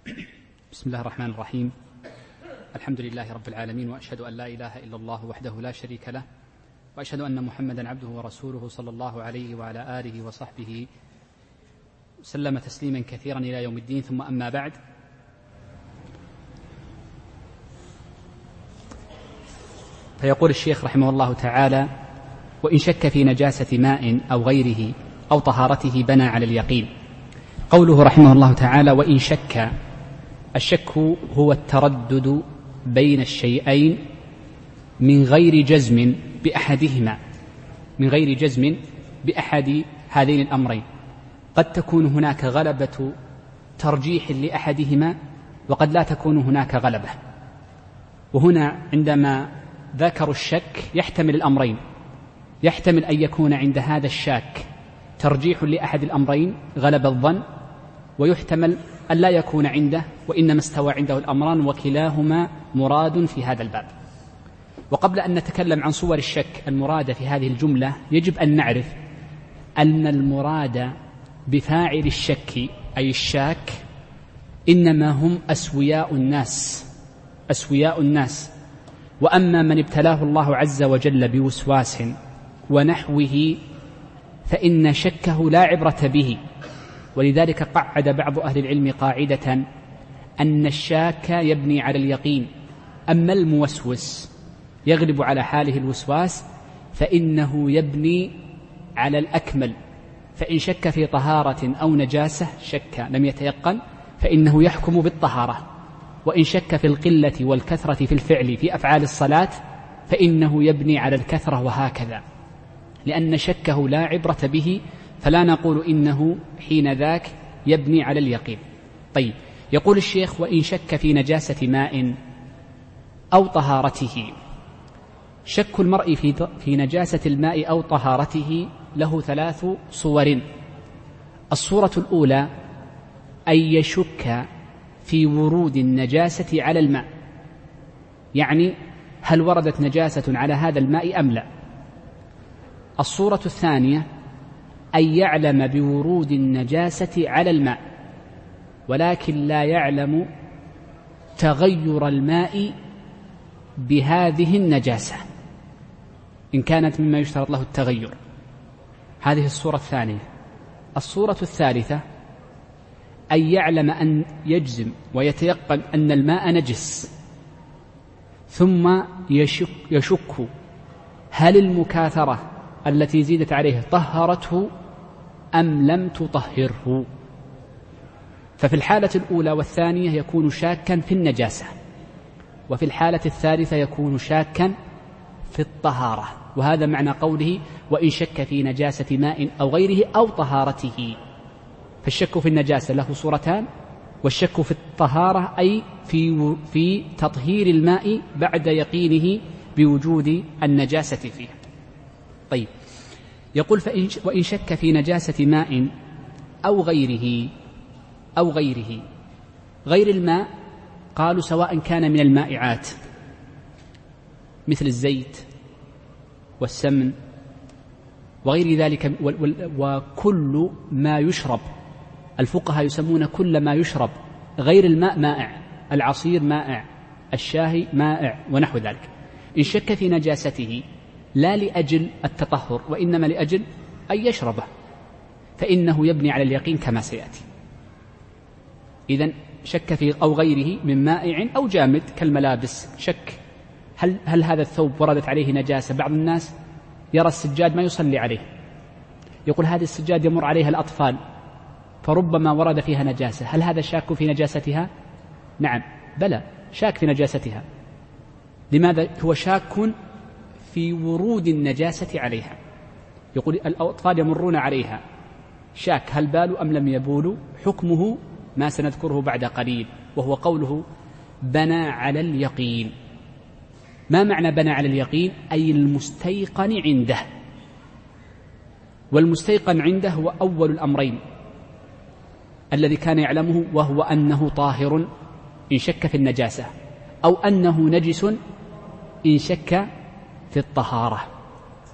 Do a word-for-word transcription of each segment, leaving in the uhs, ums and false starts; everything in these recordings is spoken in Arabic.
بسم الله الرحمن الرحيم. الحمد لله رب العالمين، وأشهد أن لا إله إلا الله وحده لا شريك له، وأشهد أن محمدا عبده ورسوله صلى الله عليه وعلى آله وصحبه سلم تسليما كثيرا إلى يوم الدين. ثم أما بعد، فيقول الشيخ رحمه الله تعالى: وإن شك في نجاسة ماء أو غيره أو طهارته بنى على اليقين. قوله رحمه الله تعالى: وإن شك، الشك هو التردد بين الشيئين من غير جزم بأحدهما من غير جزم بأحد هذين الأمرين. قد تكون هناك غلبة ترجيح لأحدهما، وقد لا تكون هناك غلبة. وهنا عندما ذكروا الشك يحتمل الأمرين، يحتمل أن يكون عند هذا الشاك ترجيح لأحد الأمرين غلب الظن، ويحتمل أن لا يكون عنده وإنما استوى عنده الأمران وكلاهما مراد في هذا الباب. وقبل أن نتكلم عن صور الشك المرادة في هذه الجملة، يجب أن نعرف أن المراد بفاعل الشك أي الشاك إنما هم أسوياء الناس أسوياء الناس وأما من ابتلاه الله عز وجل بوسواس ونحوه فإن شكه لا عبرة به. ولذلك قعد بعض أهل العلم قاعدة أن الشاك يبني على اليقين، أما الموسوس يغلب على حاله الوسواس فإنه يبني على الأكمل. فإن شك في طهارة أو نجاسة، شك لم يتيقن، فإنه يحكم بالطهارة. وإن شك في القلة والكثرة في الفعل في أفعال الصلاة فإنه يبني على الكثرة، وهكذا، لأن شكه لا عبرة به، فلا نقول إنه حين ذاك يبني على اليقين. طيب، يقول الشيخ: وإن شك في نجاسة ماء أو طهارته. شك المرء في في نجاسة الماء أو طهارته له ثلاث صور. الصورة الأولى أن يشك في ورود النجاسة على الماء، يعني هل وردت نجاسة على هذا الماء أم لا. الصورة الثانية أن يعلم بورود النجاسة على الماء ولكن لا يعلم تغير الماء بهذه النجاسة إن كانت مما يشترط له التغير. هذه الصورة الثانية. الصورة الثالثة أن يعلم أن يجزم ويتيقن أن الماء نجس، ثم يشك, يشك هل المكاثرة التي زيدت عليه طهرته أم لم تطهره. ففي الحالة الأولى والثانية يكون شاكا في النجاسة، وفي الحالة الثالثة يكون شاكا في الطهارة. وهذا معنى قوله: وإن شك في نجاسة ماء أو غيره أو طهارته. فالشك في النجاسة له صورتان، والشك في الطهارة أي في, في تطهير الماء بعد يقينه بوجود النجاسة فيه. طيب، يقول: فإن وإن شك في نجاسة ماء أو غيره أو غيره غير الماء، قالوا سواء كان من المائعات مثل الزيت والسمن وغير ذلك، وكل ما يشرب. الفقهاء يسمون كل ما يشرب غير الماء مائع، العصير مائع، الشاهي مائع ونحو ذلك. إن شك في نجاسته لا لأجل التطهر وإنما لأجل أن يشربه فإنه يبني على اليقين كما سيأتي. إذن شك في أو غيره من مائع أو جامد كالملابس، شك هل, هل هذا الثوب وردت عليه نجاسة. بعض الناس يرى السجاد ما يصلي عليه، يقول هذه السجاد يمر عليها الأطفال فربما ورد فيها نجاسة، هل هذا شاك في نجاستها؟ نعم، بلى، شاك في نجاستها. لماذا؟ هو شاك في ورود النجاسة عليها. يقول الأطفال يمرون عليها، شاك هل بالوا أم لم يبولوا، حكمه ما سنذكره بعد قليل، وهو قوله بنى على اليقين. ما معنى بنى على اليقين؟ أي المستيقن عنده. والمستيقن عنده هو أول الأمرين الذي كان يعلمه، وهو أنه طاهر إن شك في النجاسة، أو أنه نجس إن شك في الطهارة.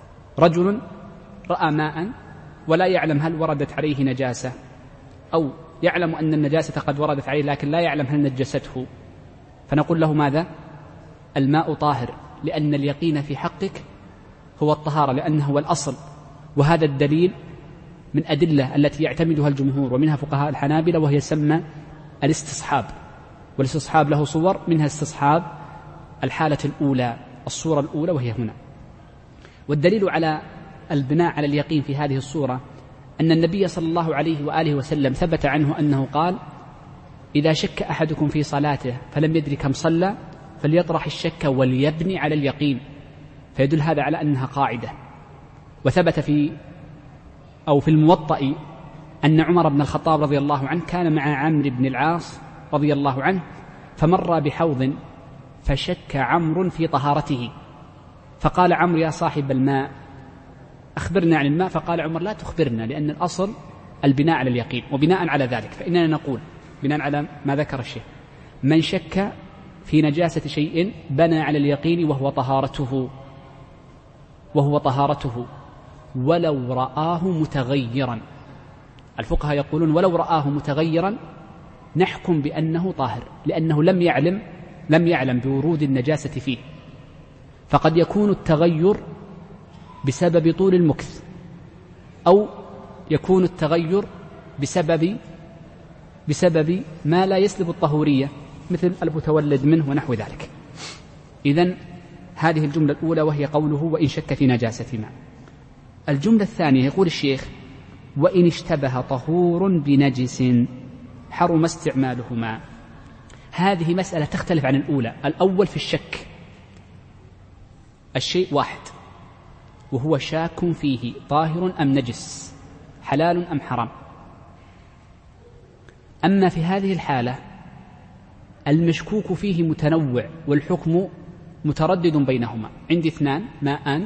رجل رأى ماء ولا يعلم هل وردت عليه نجاسة أو يعلم أن النجاسة قد وردت عليه لكن لا يعلم هل نجسته، فنقول له ماذا؟ الماء طاهر، لأن اليقين في حقك هو الطهارة، لأنه هو الأصل. وهذا الدليل من أدلة التي يعتمدها الجمهور ومنها فقهاء الحنابلة، وهي يسمى الاستصحاب. والاستصحاب له صور، منها استصحاب الحالة الأولى، الصورة الأولى وهي هنا. والدليل على البناء على اليقين في هذه الصورة أن النبي صلى الله عليه وآله وسلم ثبت عنه أنه قال: إذا شك أحدكم في صلاته فلم يدري كم صلى فليطرح الشك وليبني على اليقين. فيدل هذا على أنها قاعدة. وثبت في أو في الموطأ أن عمر بن الخطاب رضي الله عنه كان مع عمرو بن العاص رضي الله عنه، فمر بحوض فشك عمرو في طهارته، فقال عمرو: يا صاحب الماء أخبرنا عن الماء. فقال عمر: لا تخبرنا، لأن الأصل البناء على اليقين. وبناء على ذلك فإننا نقول بناء على ما ذكر الشيخ: من شك في نجاسة شيء بنى على اليقين وهو طهارته وهو طهارته ولو رآه متغيرا. الفقهاء يقولون ولو رآه متغيرا نحكم بأنه طاهر، لأنه لم يعلم لم يعلم بورود النجاسة فيه. فقد يكون التغير بسبب طول المكث، أو يكون التغير بسبب بسبب ما لا يسلب الطهورية مثل المتولد منه ونحو ذلك. إذن هذه الجملة الأولى وهي قوله: وإن شك في نجاسة ماء. الجملة الثانية يقول الشيخ: وإن اشتبه طهور بنجس حرم استعمالهما. هذه مسألة تختلف عن الأولى. الأول في الشك، الشيء واحد وهو شاك فيه طاهر أم نجس، حلال أم حرام. أما في هذه الحالة المشكوك فيه متنوع والحكم متردد بينهما. عندي اثنان ماءان،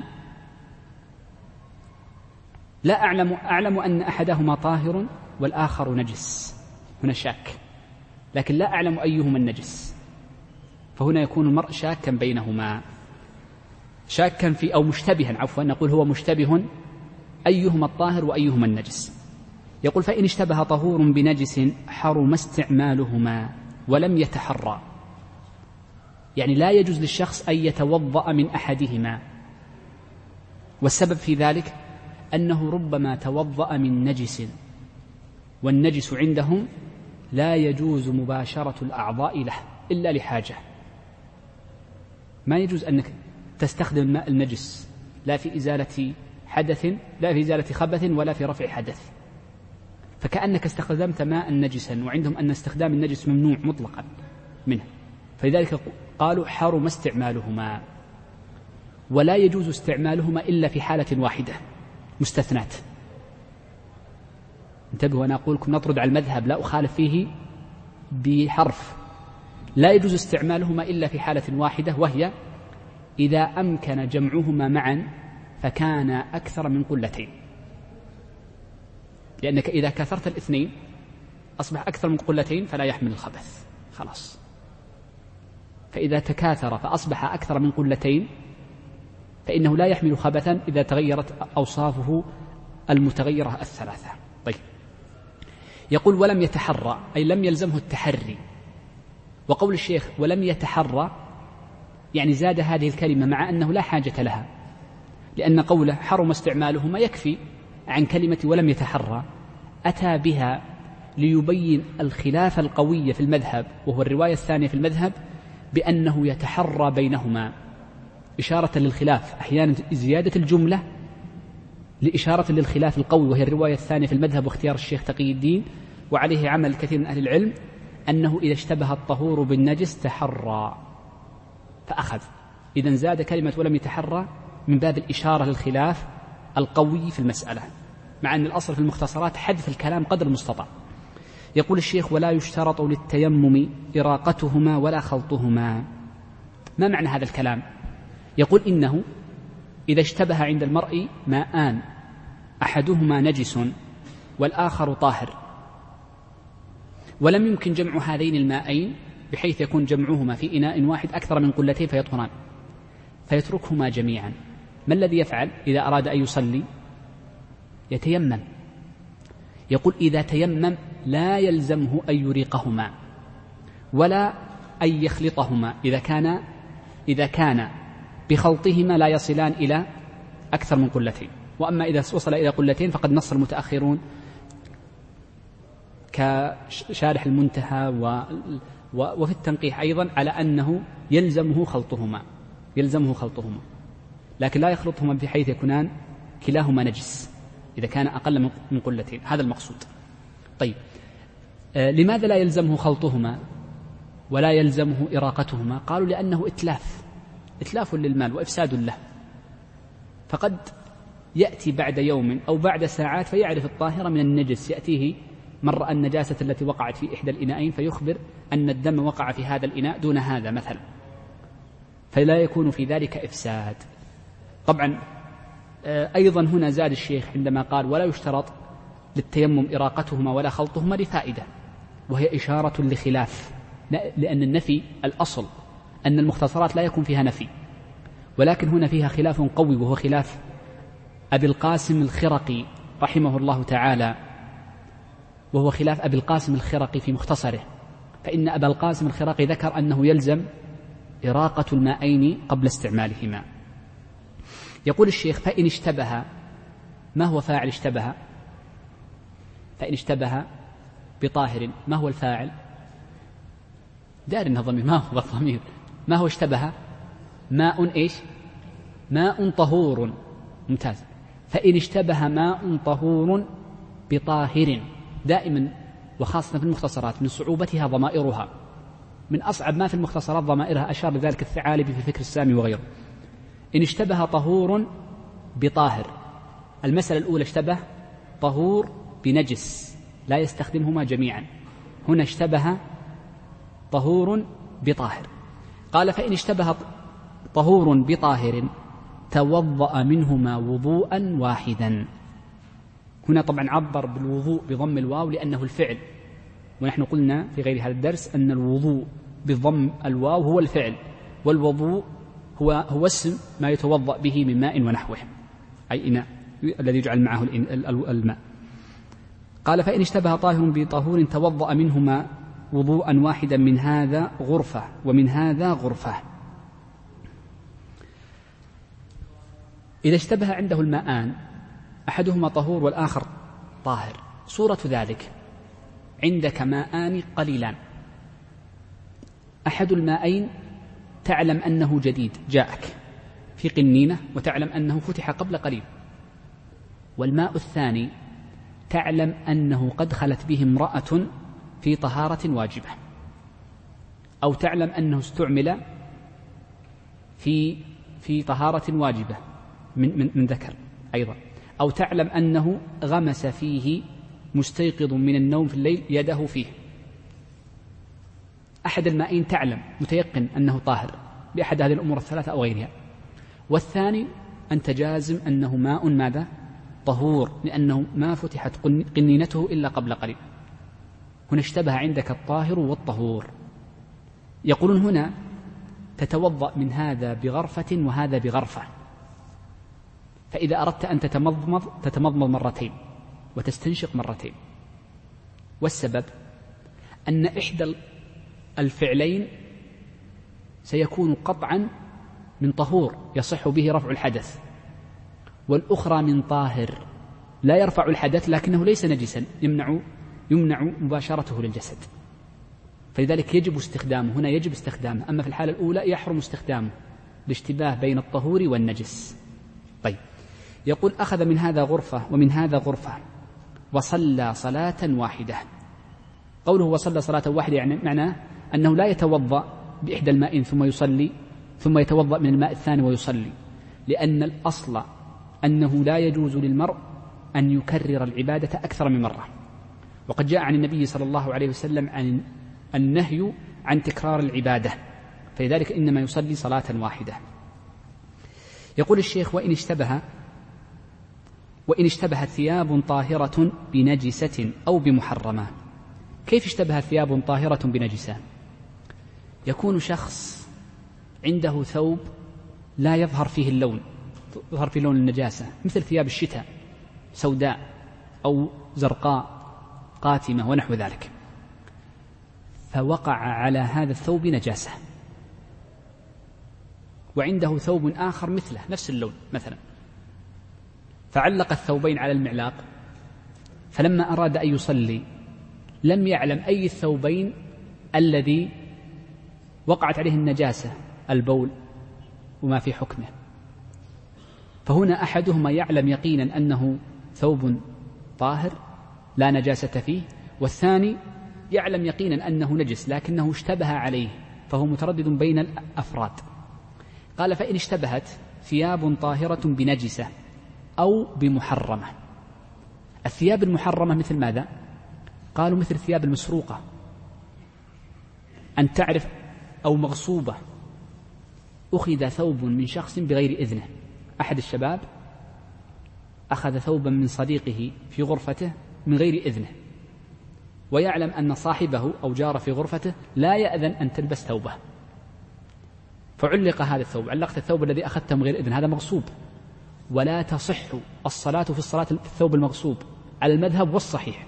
لا أعلم أعلم أن أحدهما طاهر والآخر نجس، هنا شاك، لكن لا أعلم أيهما النجس، فهنا يكون المرء شاكا بينهما، شاكا في أو مشتبها، عفوا نقول هو مشتبه أيهما الطاهر وأيهما النجس. يقول: فإن اشتبه طهور بنجس حرم استعمالهما ولم يتحرى. يعني لا يجوز للشخص أن يتوضأ من أحدهما، والسبب في ذلك أنه ربما توضأ من نجس، والنجس عندهم لا يجوز مباشرة الأعضاء له إلا لحاجة. ما يجوز أنك تستخدم الماء النجس لا في إزالة حدث، لا في إزالة خبث، ولا في رفع حدث، فكأنك استخدمت ماء نجسا، وعندهم أن استخدام النجس ممنوع مطلقا منه، فلذلك قالوا حرم استعمالهما، ولا يجوز استعمالهما إلا في حالة واحدة مستثنات. انتبهوا، أنا أقول لكم نطرد على المذهب لا أخالف فيه بحرف. لا يجوز استعمالهما إلا في حالة واحدة، وهي إذا أمكن جمعهما معا فكان أكثر من قلتين، لأنك إذا كثرت الاثنين أصبح أكثر من قلتين فلا يحمل الخبث خلاص. فإذا تكاثر فأصبح أكثر من قلتين فإنه لا يحمل خبثا إذا تغيرت أوصافه المتغيرة الثلاثة. طيب، يقول: ولم يتحرى، أي لم يلزمه التحري. وقول الشيخ ولم يتحرى يعني زاد هذه الكلمة مع أنه لا حاجة لها، لأن قوله حرم استعمالهما يكفي عن كلمة ولم يتحرى. أتى بها ليبين الخلاف القوي في المذهب، وهو الرواية الثانية في المذهب بأنه يتحرى بينهما، إشارة للخلاف. أحيانا زيادة الجملة لإشارة للخلاف القوي، وهي الرواية الثانية في المذهب واختيار الشيخ تقي الدين، وعليه عمل كثير من أهل العلم، أنه إذا اشتبه الطهور بالنجس تحرى فأخذ. إذن زاد كلمة ولم يتحرى من باب الإشارة للخلاف القوي في المسألة، مع أن الأصل في المختصرات حذف الكلام قدر المستطاع. يقول الشيخ: ولا يشترط للتيمم إراقتهما ولا خلطهما. ما معنى هذا الكلام؟ يقول: إنه إذا اشتبه عند المرء ماءان أحدهما نجس والآخر طاهر، ولم يمكن جمع هذين الماءين بحيث يكون جمعهما في إناء واحد أكثر من قلتين فيطهران، فيتركهما جميعا، ما الذي يفعل إذا أراد أن يصلي؟ يتيمم. يقول إذا تيمم لا يلزمه أن يريقهما ولا أن يخلطهما إذا كان إذا كان بخلطهما لا يصلان إلى أكثر من قلتين. وأما إذا وصل إلى قلتين فقد نص المتأخرون كشارح المنتهى و وفي التنقيح أيضا على أنه يلزمه خلطهما يلزمه خلطهما لكن لا يخلطهما بحيث يكونان كلاهما نجس إذا كان أقل من قلتين، هذا المقصود. طيب آه لماذا لا يلزمه خلطهما ولا يلزمه إراقتهما؟ قالوا لأنه إتلاف إتلاف للمال وإفساد له، فقد يأتي بعد يوم أو بعد ساعات فيعرف الطاهر من النجس، يأتيه من رأى النجاسة التي وقعت في إحدى الإناءين فيخبر أن الدم وقع في هذا الإناء دون هذا مثلا، فلا يكون في ذلك إفساد. طبعا أيضا هنا زاد الشيخ عندما قال ولا يشترط للتيمم إراقتهما ولا خلطهما لفائدة، وهي إشارة لخلاف، لأن النفي الأصل أن المختصرات لا يكون فيها نفي، ولكن هنا فيها خلاف قوي وهو خلاف أبي القاسم الخرقي رحمه الله تعالى، وهو خلاف أبي القاسم الخرقي في مختصره، فإن أبا القاسم الخرقي ذكر أنه يلزم إراقة الماءين قبل استعمالهما. يقول الشيخ فإن اشتبه، ما هو فاعل اشتبه؟ فإن اشتبه بطاهر، ما هو الفاعل؟ دار إنها ضمير، ما هو الضمير؟ ما هو اشتبه؟ ماء إيش؟ ماء طهور، ممتاز. فإن اشتبه ماء طهور بطاهر، دائما وخاصة في المختصرات من صعوبتها ضمائرها، من أصعب ما في المختصرات ضمائرها، أشار لذلك الثعالبي في فكر السامي وغيره. إن اشتبه طهور بطاهر، المسألة الأولى اشتبه طهور بنجس لا يستخدمهما جميعا، هنا اشتبه طهور بطاهر. قال فإن اشتبه طهور بطاهر توضأ منهما وضوءا واحدا. هنا طبعا عبر بالوضوء بضم الواو لأنه الفعل، ونحن قلنا في غير هذا الدرس أن الوضوء بضم الواو هو الفعل، والوضوء هو هو اسم ما يتوضأ به من ماء ونحوه، أي إناء الذي يجعل معه الماء. قال فإن اشتبه طاهر بطهور توضأ منهما وضوءا واحدا من هذا غرفة ومن هذا غرفة. إذا اشتبه عنده الماءان أحدهما طهور والآخر طاهر، صورة ذلك عندك ماءان قليلان، أحد الماءين تعلم أنه جديد جاءك في قنينة وتعلم أنه فتح قبل قليل، والماء الثاني تعلم أنه قد خلت به امرأة في طهارة واجبة، أو تعلم أنه استعمل في في طهارة واجبة من, من, من ذكر أيضا، أو تعلم أنه غمس فيه مستيقظ من النوم في الليل يده فيه. أحد المائين تعلم متيقن أنه طاهر بأحد هذه الأمور الثلاثة أو غيرها، والثاني أنت جازم أنه ماء ماذا؟ طهور، لأنه ما فتحت قنينته إلا قبل قليل. هنا اشتبه عندك الطاهر والطهور. يقولون هنا تتوضأ من هذا بغرفة وهذا بغرفة، فإذا أردت أن تتمضمض تتمضمض مرتين وتستنشق مرتين، والسبب أن إحدى الفعلين سيكون قطعا من طهور يصح به رفع الحدث، والأخرى من طاهر لا يرفع الحدث لكنه ليس نجسا يمنع يمنع مباشرته للجسد، فلذلك يجب استخدامه. هنا يجب استخدامه، أما في الحالة الأولى يحرم استخدامه لاشتباه بين الطهور والنجس. طيب، يقول أخذ من هذا غرفة ومن هذا غرفة وصلى صلاة واحدة. قوله وصلى صلاة واحدة يعني معناه أنه لا يتوضأ بإحدى الماء ثم يصلي ثم يتوضأ من الماء الثاني ويصلي، لأن الأصل أنه لا يجوز للمرء أن يكرر العبادة أكثر من مرة، وقد جاء عن النبي صلى الله عليه وسلم عن النهي عن تكرار العبادة، فلذلك إنما يصلي صلاة واحدة. يقول الشيخ وإن اشتبه وإن اشتبهت ثياب طاهرة بنجسة أو بمحرمة. كيف اشتبهت ثياب طاهرة بنجسة؟ يكون شخص عنده ثوب لا يظهر فيه اللون، يظهر فيه لون النجاسة، مثل ثياب الشتاء سوداء أو زرقاء قاتمة ونحو ذلك، فوقع على هذا الثوب نجاسة، وعنده ثوب آخر مثله نفس اللون مثلا، فعلق الثوبين على المعلاق، فلما أراد أن يصلي لم يعلم أي الثوبين الذي وقعت عليه النجاسة، البول وما في حكمه، فهنا أحدهما يعلم يقينا أنه ثوب طاهر لا نجاسة فيه، والثاني يعلم يقينا أنه نجس لكنه اشتبه عليه، فهو متردد بين الأفراد. قال: فإن اشتبهت ثياب طاهرة بنجسة أو بمحرمة. الثياب المحرمة مثل ماذا؟ قالوا مثل الثياب المسروقة، أن تعرف، أو مغصوبة، أخذ ثوب من شخص بغير إذنه. أحد الشباب أخذ ثوبا من صديقه في غرفته من غير إذنه، ويعلم أن صاحبه أو جار في غرفته لا يأذن أن تلبس ثوبه، فعلق هذا الثوب. علقت الثوب الذي أخذته من غير إذن، هذا مغصوب، ولا تصح الصلاة في الصلاة في الثوب المغصوب على المذهب والصحيح،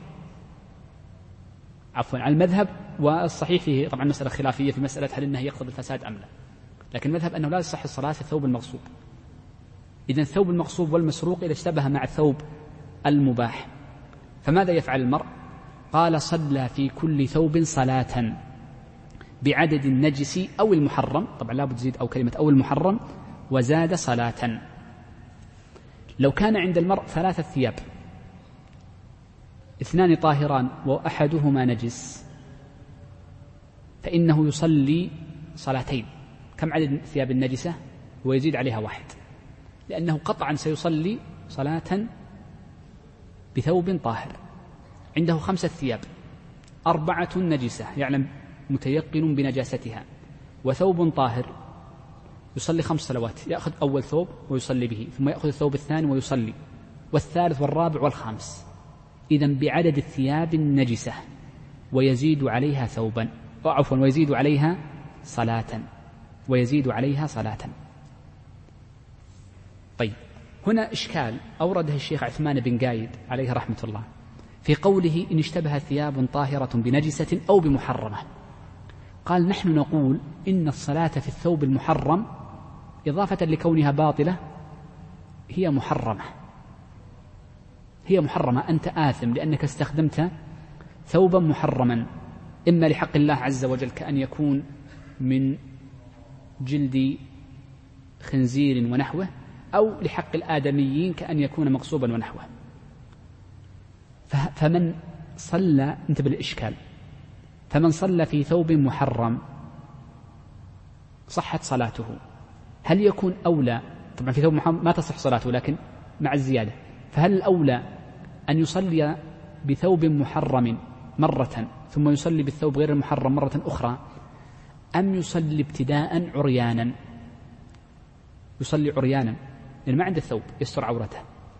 عفوا على المذهب والصحيح فيه طبعا مسألة خلافية في مسألة هل إنه يقتضي الفساد أم لا، لكن المذهب أنه لا تصح الصلاة في الثوب المغصوب. إذن الثوب المغصوب والمسروق إذا اشتبه مع الثوب المباح فماذا يفعل المرء؟ قال: صلى في كل ثوب صلاة بعدد النجس أو المحرم، طبعا لا بد تزيد أو كلمة أو المحرم، وزاد صلاة. لو كان عند المرء ثلاثة ثياب، اثنان طاهران وأحدهما نجس، فإنه يصلي صلاتين. كم عدد الثياب النجسة؟ ويزيد عليها واحد، لأنه قطعا سيصلي صلاة بثوب طاهر. عنده خمسة ثياب، أربعة نجسة يعلم متيقن بنجاستها، وثوب طاهر، يصلي خمس صلوات، يأخذ أول ثوب ويصلي به، ثم يأخذ الثوب الثاني ويصلي، والثالث والرابع والخامس. إذن بعدد الثياب النجسة، ويزيد عليها ثوبا، عفوا ويزيد عليها صلاة، ويزيد عليها صلاة. طيب، هنا إشكال أورده الشيخ عثمان بن قايد عليه رحمة الله في قوله: إن اشتبه ثياب طاهرة بنجسة أو بمحرمة. قال: نحن نقول إن الصلاة في الثوب المحرم إضافة لكونها باطلة هي محرمة، هي محرمة، أنت آثم لأنك استخدمت ثوبا محرما، إما لحق الله عز وجل كأن يكون من جلد خنزير ونحوه، أو لحق الآدميين كأن يكون مغصوبا ونحوه. فمن صلى، انتبه بالإشكال، فمن صلى في ثوب محرم صحت صلاته، هل يكون أولى؟ طبعا في ثوب محرم ما تصح صلاته لكن مع الزيادة، فهل الأولى أن يصلي بثوب محرم مرة ثم يصلي بالثوب غير المحرم مرة أخرى، أم يصلي ابتداء عريانا؟ يصلي عريانا لأن ما عنده الثوب يستر عورته.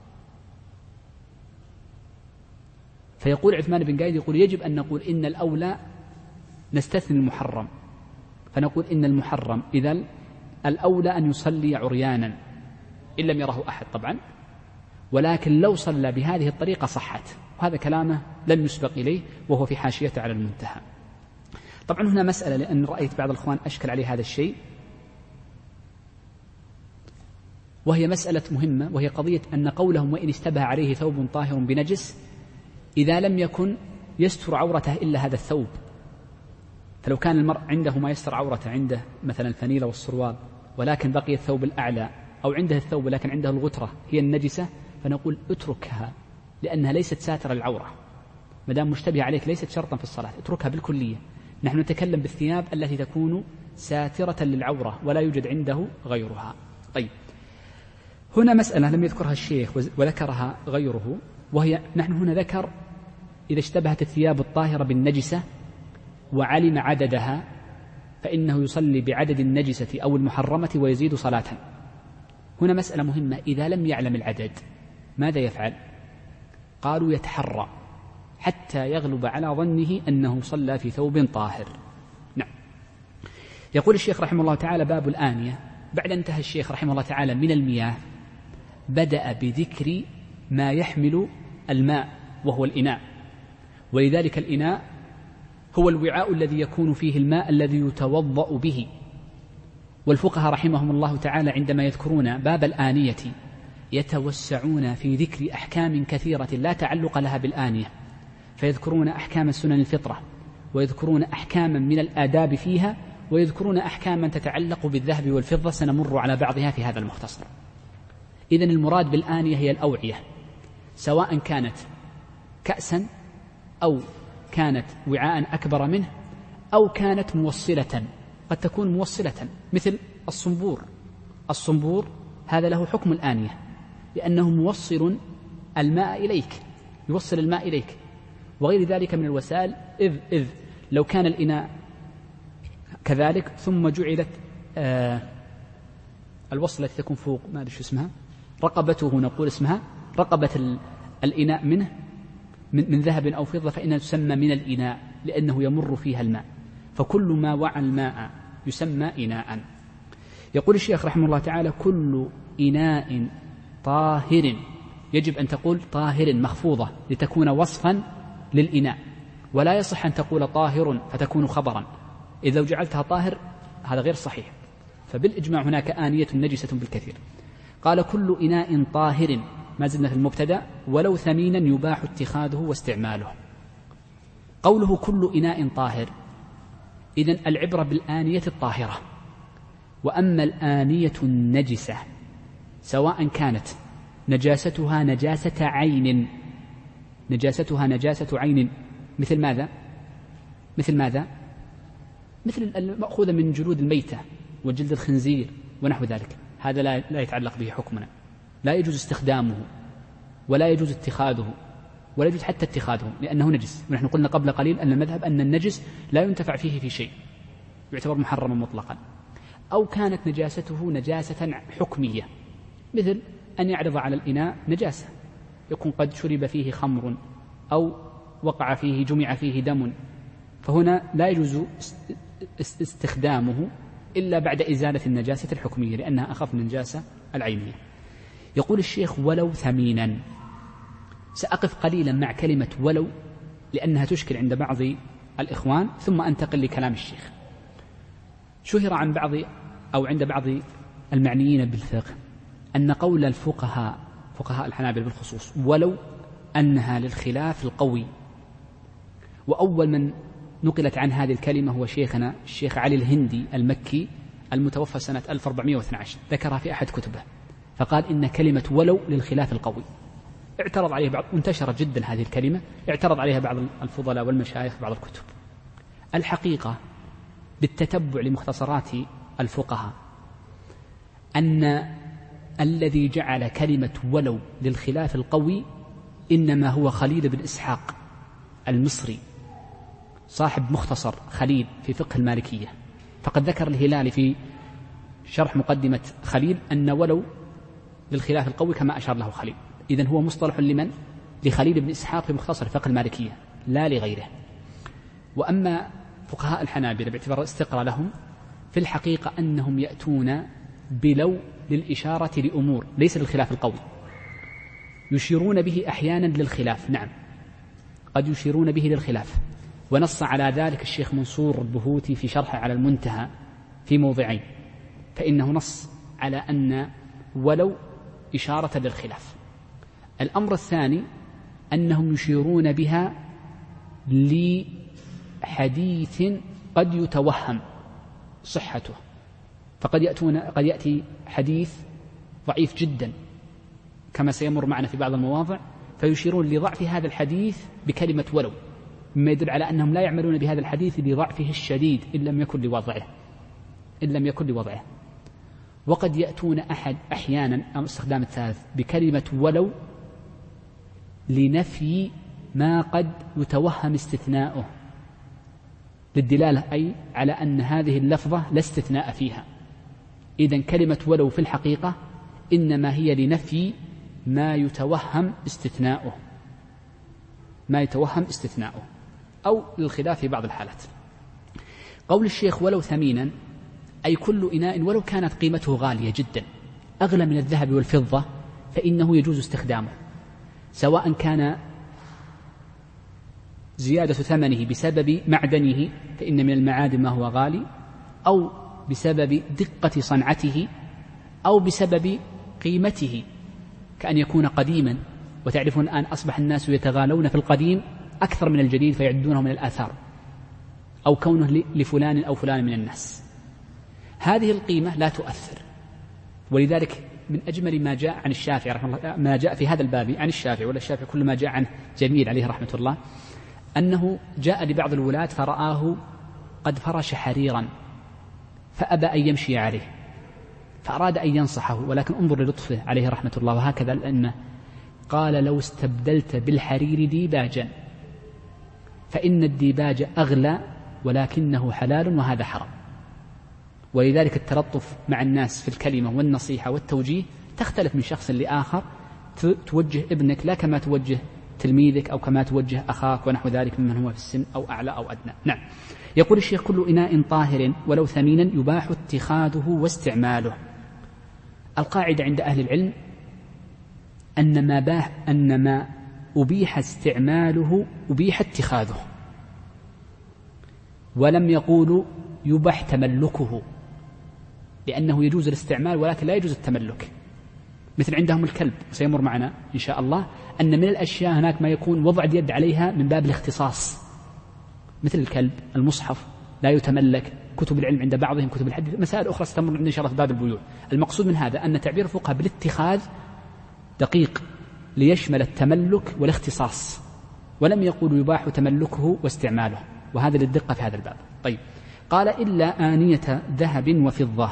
فيقول عثمان بن قايد، يقول: يجب أن نقول إن الأولى نستثني المحرم، فنقول إن المحرم إذا الأولى أن يصلي عريانا إن لم يره أحد طبعا، ولكن لو صلى بهذه الطريقة صحت. وهذا كلامه لم يسبق إليه، وهو في حاشيته على المنتهى. طبعا هنا مسألة، لأن رأيت بعض الأخوان أشكل عليه هذا الشيء، وهي مسألة مهمة، وهي قضية أن قولهم: وإن اشتبه عليه ثوب طاهر بنجس، إذا لم يكن يستر عورته إلا هذا الثوب. فلو كان المرء عنده ما يستر عورته، عنده مثلا الفنيلة والسروال ولكن بقي الثوب الأعلى، أو عنده الثوب لكن عنده الغترة هي النجسة، فنقول اتركها لأنها ليست ساترة العورة، مدام مشتبه عليك ليست شرطا في الصلاة، اتركها بالكلية. نحن نتكلم بالثياب التي تكون ساترة للعورة ولا يوجد عنده غيرها. طيب، هنا مسألة لم يذكرها الشيخ وذكرها غيره، وهي نحن هنا ذكر إذا اشتبهت الثياب الطاهرة بالنجسة وعلم عددها فإنه يصلي بعدد النجسة أو المحرمة ويزيد صلاة. هنا مسألة مهمة، إذا لم يعلم العدد ماذا يفعل؟ قالوا: يتحرى حتى يغلب على ظنه أنه صلى في ثوب طاهر. نعم. يقول الشيخ رحمه الله تعالى: باب الآنية. بعد انتهى الشيخ رحمه الله تعالى من المياه، بدأ بذكر ما يحمل الماء وهو الإناء، ولذلك الإناء هو الوعاء الذي يكون فيه الماء الذي يتوضأ به. والفقهاء رحمهم الله تعالى عندما يذكرون باب الآنية يتوسعون في ذكر أحكام كثيرة لا تعلق لها بالآنية، فيذكرون أحكام سنن الفطرة، ويذكرون أحكاما من الآداب فيها، ويذكرون أحكاما تتعلق بالذهب والفضة سنمر على بعضها في هذا المختصر. إذن المراد بالآنية هي الأوعية، سواء كانت كأسا أو كانت وعاء أكبر منه أو كانت موصلة، قد تكون موصلة مثل الصنبور. الصنبور هذا له حكم الآنية لأنه موصل الماء إليك، يوصل الماء إليك، وغير ذلك من الوسائل. إذ, إذ لو كان الإناء كذلك ثم جعلت آه الوصلة التي تكون فوق ما أدري شو اسمها، رقبته نقول اسمها رقبة الإناء منه من, من ذهب أو فضة، فإنها تسمى من الإناء لأنه يمر فيها الماء، فكل ما وعى الماء يسمى إناء. يقول الشيخ رحمه الله تعالى: كل إناء طاهر، يجب أن تقول طاهر مخفوضة لتكون وصفا للإناء، ولا يصح أن تقول طاهر فتكون خبرا، إذا لو جعلتها طاهر هذا غير صحيح، فبالإجماع هناك آنية نجسة بالكثير. قال: كل إناء طاهر، ما زلنا في المبتدأ، ولو ثمينا يباح اتخاذه واستعماله. قوله كل إناء طاهر، إذن العبرة بالآنية الطاهرة، وأما الآنية النجسة سواء كانت نجاستها نجاسة عين، نجاستها نجاسة عين مثل ماذا؟ مثل ماذا؟ مثل المأخوذة من جلود الميتة وجلد الخنزير ونحو ذلك، هذا لا, لا يتعلق به حكمنا، لا يجوز استخدامه ولا يجوز اتخاذه ولا يجوز حتى اتخاذه لأنه نجس. ونحن قلنا قبل قليل أن المذهب أن النجس لا ينتفع فيه في شيء، يعتبر محرما مطلقا. أو كانت نجاسته نجاسة حكمية، مثل أن يعرض على الإناء نجاسة، يكون قد شرب فيه خمر أو وقع فيه جمع فيه دم، فهنا لا يجوز استخدامه إلا بعد إزالة النجاسة الحكمية لأنها أخف من النجاسة العينية. يقول الشيخ: ولو ثمينا. سأقف قليلا مع كلمة ولو لأنها تشكل عند بعض الإخوان، ثم أنتقل لكلام الشيخ. شهر عن بعض أو عند بعض المعنيين بالفقه أن قول الفقهاء فقهاء الحنابلة بالخصوص ولو أنها للخلاف القوي، وأول من نقلت عن هذه الكلمة هو شيخنا الشيخ علي الهندي المكي المتوفى سنة ألف وأربعمائة واثني عشر، ذكرها في أحد كتبه، فقال إن كلمة ولو للخلاف القوي. اعترض عليه بعض، وانتشرت جدا هذه الكلمة، اعترض عليها بعض الفضلاء والمشايخ بعض الكتب. الحقيقة بالتتبع لمختصرات الفقهاء أن الذي جعل كلمة ولو للخلاف القوي إنما هو خليل بن إسحاق المصري صاحب مختصر خليل في فقه المالكية، فقد ذكر الهلالي في شرح مقدمة خليل أن ولو للخلاف القوي كما أشار له خليل. إذن هو مصطلح لمن؟ لخليل بن إسحاق في مختصر فقه المالكية لا لغيره. وأما فقهاء الحنابلة باعتبار الاستقراء لهم في الحقيقة أنهم يأتون بلو للإشارة لأمور ليس للخلاف القوي، يشيرون به أحيانا للخلاف، نعم قد يشيرون به للخلاف، ونص على ذلك الشيخ منصور البهوتي في شرحه على المنتهى في موضعين، فإنه نص على أن ولو إشارة للخلاف. الأمر الثاني أنهم يشيرون بها لحديث قد يتوهم صحته، فقد يأتون قد يأتي حديث ضعيف جدا كما سيمر معنا في بعض المواضع، فيشيرون لضعف هذا الحديث بكلمة ولو، مما يدل على أنهم لا يعملون بهذا الحديث لضعفه الشديد إن لم يكن لوضعه إن لم يكن لوضعه. وقد يأتون أحد أحيانا أو استخدام الثالث بكلمة ولو لنفي ما قد يتوهم استثناؤه، للدلالة أي على أن هذه اللفظة لا استثناء فيها. إذن كلمة ولو في الحقيقة إنما هي لنفي ما يتوهم استثناؤه ما يتوهم استثناؤه أو للخلاف في بعض الحالات. قول الشيخ ولو ثمينا أي كل إناء ولو كانت قيمته غالية جدا أغلى من الذهب والفضة فإنه يجوز استخدامه، سواء كان زيادة ثمنه بسبب معدنه فإن من المعادن ما هو غالي، أو بسبب دقة صنعته، أو بسبب قيمته كأن يكون قديما، وتعرفون الآن أصبح الناس يتغالون في القديم أكثر من الجديد فيعدونه من الآثار، أو كونه لفلان أو فلان من الناس. هذه القيمة لا تؤثر، ولذلك من أجمل ما جاء عن الشافعي رحمه الله، ما جاء في هذا الباب عن الشافعي، ولا الشافعي كل ما جاء عنه جميل عليه رحمة الله، أنه جاء لبعض الولاة فرآه قد فرش حريرا فأبى أن يمشي عليه، فأراد أن ينصحه، ولكن انظر للطفه عليه رحمة الله، وهكذا الأئمة، قال: لو استبدلت بالحرير ديباجا فإن الديباج أغلى ولكنه حلال وهذا حرام. ولذلك التلطف مع الناس في الكلمة والنصيحة والتوجيه تختلف من شخص لآخر، توجه ابنك لا كما توجه تلميذك أو كما توجه أخاك ونحو ذلك ممن هو في السن أو أعلى أو أدنى. نعم. يقول الشيخ: كل إناء طاهر ولو ثمينا يباح اتخاذه واستعماله. القاعدة عند أهل العلم أن ما, باح أن ما أبيح استعماله أبيح اتخاذه، ولم يقولوا يباح تملكه، لأنه يجوز الاستعمال ولكن لا يجوز التملك. مثل عندهم الكلب، وسيمر معنا إن شاء الله أن من الأشياء هناك ما يكون وضع اليد عليها من باب الاختصاص، مثل الكلب، المصحف لا يتملك، كتب العلم عند بعضهم، كتب الحديث، مسائل أخرى ستمر عندنا إن شاء الله في باب البيوع. المقصود من هذا أن تعبير الفقهاء بالاتخاذ دقيق ليشمل التملك والاختصاص، ولم يقولوا يباح تملكه واستعماله، وهذا للدقة في هذا الباب. طيب، قال: إلا آنية ذهب وفضة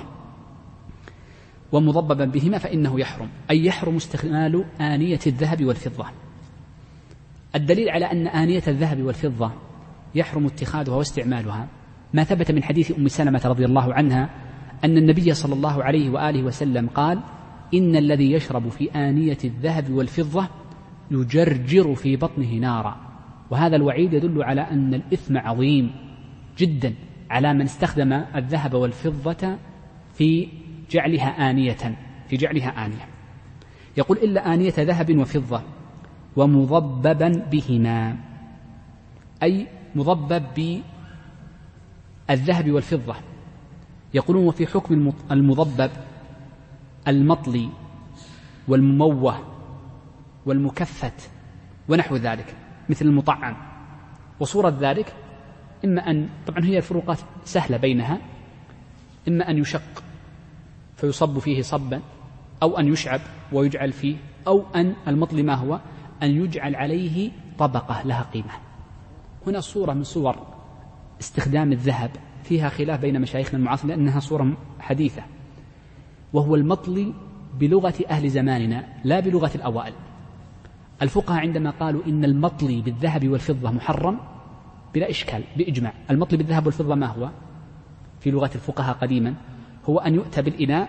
ومضببا بهما فإنه يحرم، أي يحرم استعمال آنية الذهب والفضة. الدليل على أن آنية الذهب والفضة يحرم اتخاذها واستعمالها ما ثبت من حديث أم سلمة رضي الله عنها أن النبي صلى الله عليه وآله وسلم قال: إن الذي يشرب في آنية الذهب والفضة يجرجر في بطنه نارا. وهذا الوعيد يدل على أن الإثم عظيم جدا على من استخدم الذهب والفضة في جعلها آنية في جعلها آنية. يقول: إلا آنية ذهب وفضة ومضببا بهما، أي مضبب بالذهب والفضة. يقولون: وفي حكم المضبب المطلي والمموه والمكفت ونحو ذلك، مثل المطعم. وصورة ذلك إما أن، طبعا هي الفروقات سهلة بينها، إما أن يشق فيصب فيه صبا، أو أن يشعب ويجعل فيه، أو أن المطلي ما هو أن يجعل عليه طبقة لها قيمة. هنا صورة من صور استخدام الذهب فيها خلاف بين مشايخنا المعاصرين لأنها صورة حديثة، وهو المطلي بلغة أهل زماننا لا بلغة الأوائل. الفقهاء عندما قالوا إن المطلي بالذهب والفضة محرم بلا إشكال بإجماع. المطلي بالذهب والفضة ما هو في لغة الفقهاء قديما؟ هو أن يؤتى بالإناء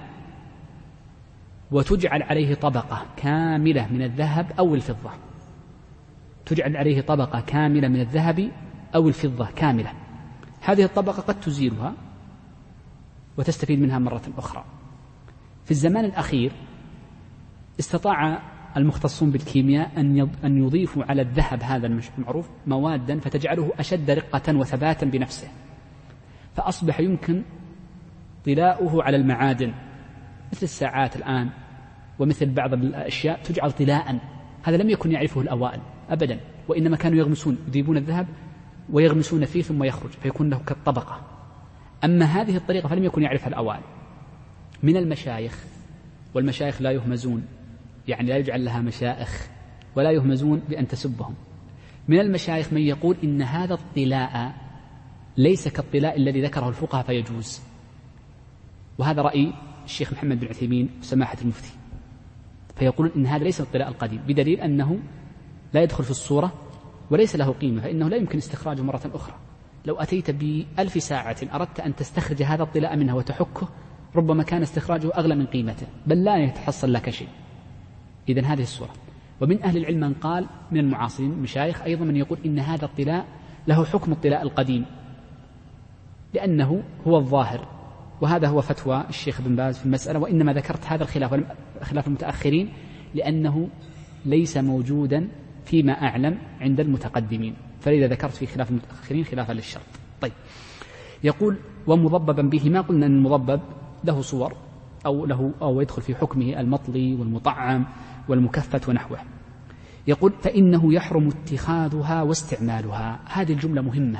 وتجعل عليه طبقة كاملة من الذهب أو الفضة، تجعل عليه طبقة كاملة من الذهب أو الفضة كاملة. هذه الطبقة قد تزيلها وتستفيد منها مرة أخرى. في الزمان الأخير استطاع المختصون بالكيمياء أن يضيفوا على الذهب هذا المعروف موادا فتجعله أشد رقة وثباتا بنفسه، فأصبح يمكن طلاؤه على المعادن مثل الساعات الآن، ومثل بعض الأشياء تجعل طلاء. هذا لم يكن يعرفه الأوائل أبدا، وإنما كانوا يغمسون، يذيبون الذهب ويغمسون فيه ثم يخرج فيكون له كالطبقة. أما هذه الطريقة فلم يكن يعرفها الأوائل. من المشايخ، والمشايخ لا يهمزون، يعني لا يجعل لها مشائخ ولا يهمزون بأن تسبهم. من المشايخ من يقول إن هذا الطلاء ليس كالطلاء الذي ذكره الفقهاء فيجوز، وهذا رأي الشيخ محمد بن عثيمين وسماحة المفتي، فيقولون إن هذا ليس الطلاء القديم، بدليل أنه لا يدخل في الصورة وليس له قيمة، فإنه لا يمكن استخراجه مرة أخرى. لو أتيت بألف ساعة أردت أن تستخرج هذا الطلاء منها وتحكه ربما كان استخراجه أغلى من قيمته، بل لا يتحصل لك شيء. إذن هذه الصورة. ومن أهل العلم من قال من المعاصرين مشايخ أيضا من يقول إن هذا الطلاء له حكم الطلاء القديم لأنه هو الظاهر، وهذا هو فتوى الشيخ بن باز في المسألة. وإنما ذكرت هذا الخلاف خلاف المتأخرين لأنه ليس موجودا فيما أعلم عند المتقدمين، فلذا ذكرت في خلاف المتأخرين خلافا للشرط. طيب، يقول ومضببا به، ما قلنا أن المضبب له صور أو له أو يدخل في حكمه المطلي والمطعم والمكفت ونحوه. يقول فإنه يحرم اتخاذها واستعمالها. هذه الجملة مهمة.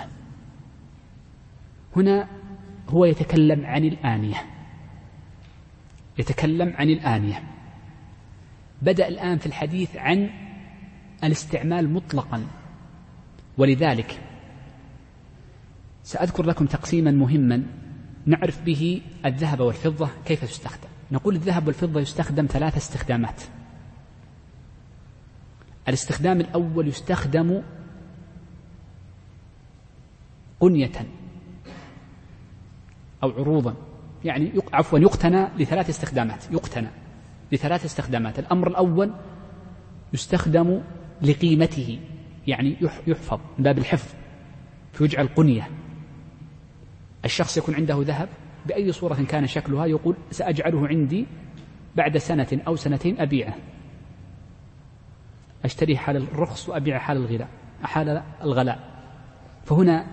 هنا هو يتكلم عن الآنية، يتكلم عن الآنية. بدأ الآن في الحديث عن الاستعمال مطلقا، ولذلك سأذكر لكم تقسيما مهما نعرف به الذهب والفضة كيف تستخدم. نقول الذهب والفضة يستخدم ثلاث استخدامات. الاستخدام الأول يستخدم قنية أو عروضا، يعني عفوا يقتنى لثلاث استخدامات، يقتنى لثلاث استخدامات. الأمر الأول يستخدم لقيمته، يعني يحفظ من باب الحفظ فيجعل قنية. الشخص يكون عنده ذهب بأي صورة كان شكلها، يقول سأجعله عندي بعد سنة أو سنتين أبيعه، أشتري حال الرخص وأبيع حال الغلاء حال الغلاء. فهنا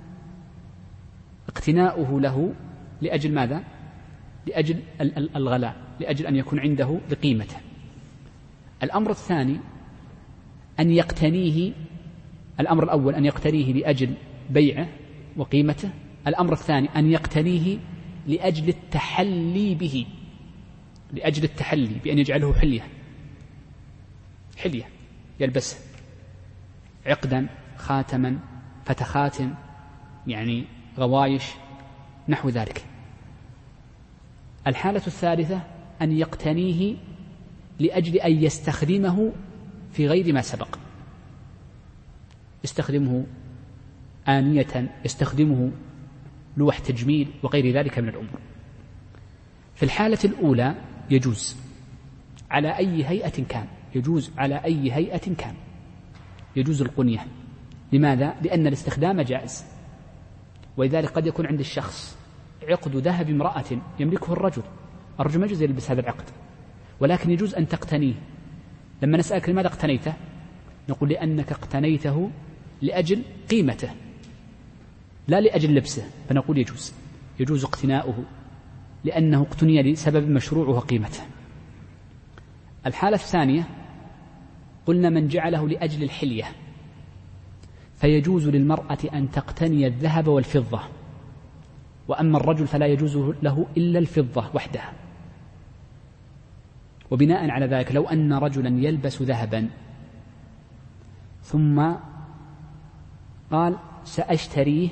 اقتناؤه له لأجل ماذا؟ لأجل الغلاء، لأجل أن يكون عنده لقيمته. الأمر الثاني أن يقتنيه، الأمر الأول أن يقتنيه لأجل بيعه وقيمته. الأمر الثاني أن يقتنيه لأجل التحلي به، لأجل التحلي بأن يجعله حلية، حلية يلبسه، عقدا، خاتما، فتخاتم، يعني غوايش نحو ذلك. الحالة الثالثة أن يقتنيه لأجل أن يستخدمه في غير ما سبق، يستخدمه آنية، يستخدمه لوح تجميل وغير ذلك من الأمور. في الحالة الأولى يجوز على أي هيئة كان، يجوز على أي هيئة كان، يجوز القنية. لماذا؟ لأن الاستخدام جائز، ولذلك قد يكون عند الشخص عقد ذهب امرأة يملكه الرجل، الرجل ما يجوز يلبس هذا العقد، ولكن يجوز أن تقتنيه. لما نسألك لماذا اقتنيته؟ نقول لأنك اقتنيته لأجل قيمته لا لأجل لبسه، فنقول يجوز، يجوز اقتناؤه لأنه اقتني لسبب مشروع وقيمته. الحالة الثانية قلنا من جعله لأجل الحلية، فيجوز للمرأة أن تقتني الذهب والفضة، وأما الرجل فلا يجوز له إلا الفضة وحدها. وبناء على ذلك لو أن رجلا يلبس ذهبا ثم قال سأشتريه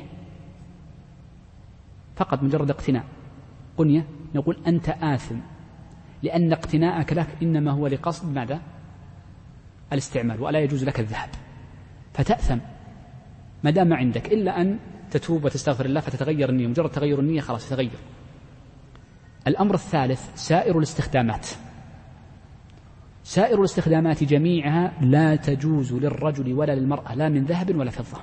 فقط مجرد اقتناء قنية، نقول أنت آثم، لأن اقتناءك لك إنما هو لقصد ماذا؟ الاستعمال، ولا يجوز لك الذهب، فتأثم ما دام عندك، إلا أن تتوب وتستغفر الله فتتغير النية، مجرد تغير النية خلاص يتغير. الأمر الثالث سائر الاستخدامات، سائر الاستخدامات جميعها لا تجوز للرجل ولا للمرأة لا من ذهب ولا فضة،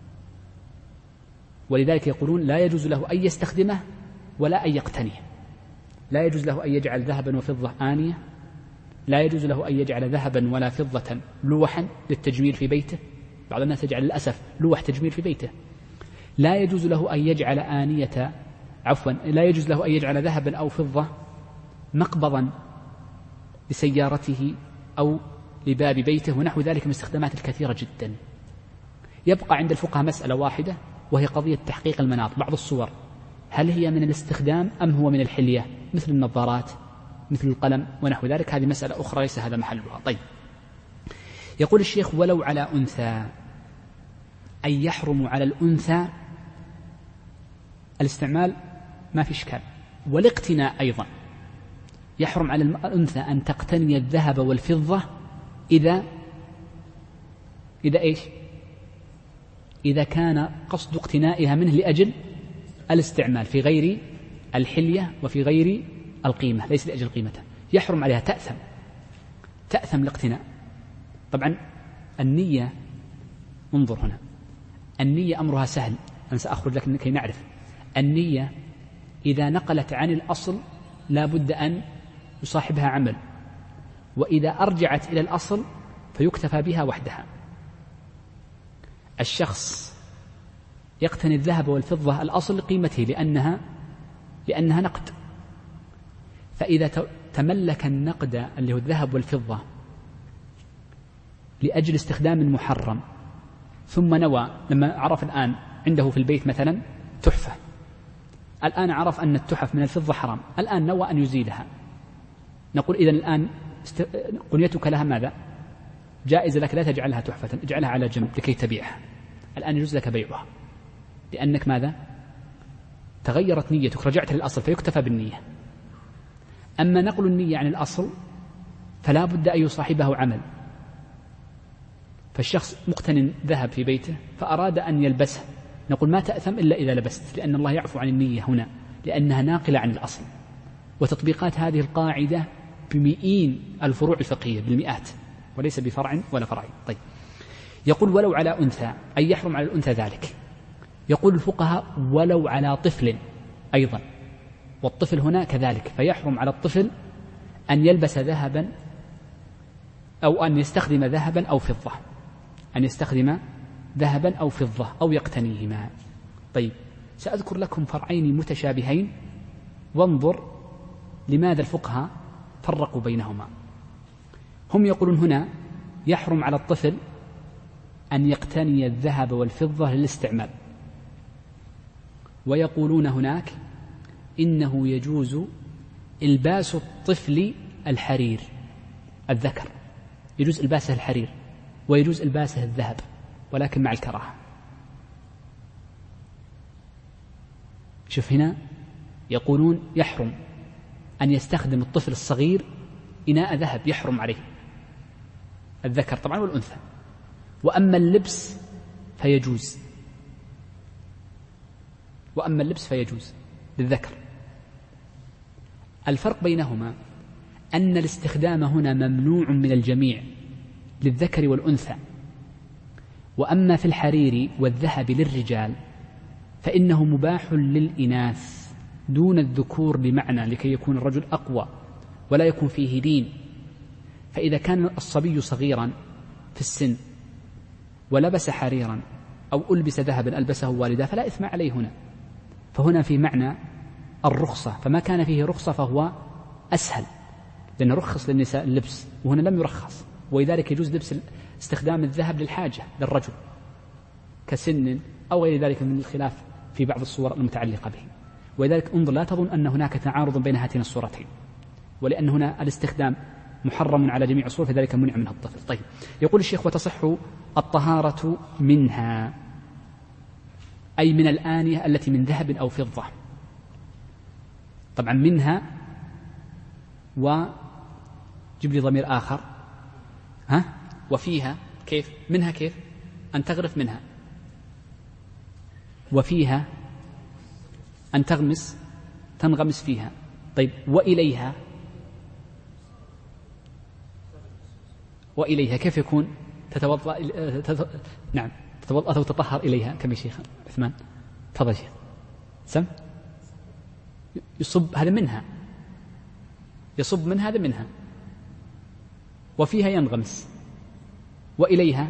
ولذلك يقولون لا يجوز له أن يستخدمه ولا أن يقتنيه. لا يجوز له أن يجعل ذهبا وفضة آنية، لا يجوز له أن يجعل ذهبا ولا فضة لوحا للتجميل في بيته، بعض الناس يجعل للأسف لوح تجميل في بيته. لا يجوز له أن يجعل آنية عفوا لا يجوز له أن يجعل ذهبا أو فضة مقبضا لسيارته أو لباب بيته ونحو ذلك من الاستخدامات الكثيرة جدا. يبقى عند الفقهاء مسألة واحدة وهي قضية تحقيق المناط. بعض الصور هل هي من الاستخدام أم هو من الحلية، مثل النظارات مثل القلم ونحو ذلك، هذه مسألة أخرى ليس هذا محلها. طيب، يقول الشيخ ولو على أنثى، أي يحرم على الأنثى الاستعمال ما في إشكال، والاقتناء أيضا يحرم على الأنثى أن تقتني الذهب والفضة إذا إذا إيش إذا كان قصد اقتنائها منه لأجل الاستعمال في غير الحلية وفي غير القيمة، ليس لأجل قيمته، يحرم عليها، تأثم تأثم الاقتناء. طبعا النية، انظر هنا، النية أمرها سهل، أنا سأخرج لك لكي نعرف. النية إذا نقلت عن الأصل لا بد أن يصاحبها عمل، وإذا أرجعت إلى الأصل فيكتفى بها وحدها. الشخص يقتني الذهب والفضة الأصل لقيمته لأنها لأنها نقد، فإذا تملك النقد اللي هو الذهب والفضة لأجل استخدام محرم، ثم نوى لما عرف الآن عنده في البيت مثلا تحفة، الآن عرف أن التحف من الفضة حرام، الآن نوى أن يزيلها، نقول إذن الآن قنيتك لها ماذا؟ جائز لك، لا تجعلها تحفة، اجعلها على جنب لكي تبيعها، الآن يجوز لك بيعها، لأنك ماذا؟ تغيرت نيتك، رجعت للأصل فيكتفى بالنية. أما نقل النية عن الأصل فلا بد أن يصاحبه عمل، فالشخص مقتن ذهب في بيته فأراد أن يلبسه، نقول ما تأثم إلا إذا لبست، لأن الله يعفو عن النية هنا لأنها ناقلة عن الأصل. وتطبيقات هذه القاعدة بمئين الفروع الفقهية، بالمئات، وليس بفرع ولا فرعين. طيب، يقول ولو على أنثى، أي يحرم على الأنثى ذلك. يقول الفقهاء ولو على طفل أيضا، والطفل هنا كذلك، فيحرم على الطفل أن يلبس ذهبا أو أن يستخدم ذهبا أو فضة، أن يستخدم ذهبا أو فضة أو يقتنيهما. طيب، سأذكر لكم فرعين متشابهين وانظر لماذا الفقهاء فرقوا بينهما. هم يقولون هنا يحرم على الطفل أن يقتني الذهب والفضة للاستعمال، ويقولون هناك إنه يجوز إلباس الطفل الحرير، الذكر يجوز إلباسه الحرير ويجوز إلباسه الذهب، ولكن مع الكراهة. شوف هنا يقولون يحرم أن يستخدم الطفل الصغير إناء ذهب، يحرم عليه الذكر طبعا والأنثى، وأما اللبس فيجوز، وأما اللبس فيجوز للذكر. الفرق بينهما أن الاستخدام هنا ممنوع من الجميع للذكر والأنثى، وأما في الحرير والذهب للرجال فإنه مباح للإناث دون الذكور، بمعنى لكي يكون الرجل أقوى ولا يكون فيه دين. فإذا كان الصبي صغيرا في السن ولبس حريرا أو ألبس ذهبا ألبسه والده فلا إثم عليه هنا، فهنا في معنى الرخصة، فما كان فيه رخصة فهو أسهل، لأنه رخص للنساء اللبس وهنا لم يرخص، ولذلك يجوز لبس استخدام الذهب للحاجة للرجل كسن أو غير ذلك من الخلاف في بعض الصور المتعلقة به. ولذلك انظر لا تظن أن هناك تعارض بين هاتين الصورتين، ولأن هنا الاستخدام محرم على جميع الصور فذلك منع منها الطفل. طيب، يقول الشيخ وتصح الطهارة منها، أي من الآنية التي من ذهب أو فضة. طبعا منها، وجيب لي ضمير آخر، ها وفيها، كيف منها؟ كيف أن تغرف منها، وفيها أن تغمس تنغمس فيها. طيب، وإليها، وإليها كيف يكون؟ تتوضأ تت... نعم تتوضأ أو تطهر إليها. كم يا شيخ عثمان؟ تفضل شيخ سم. يصب، هذا منها، يصب من هذا منها، وفيها ينغمس، وإليها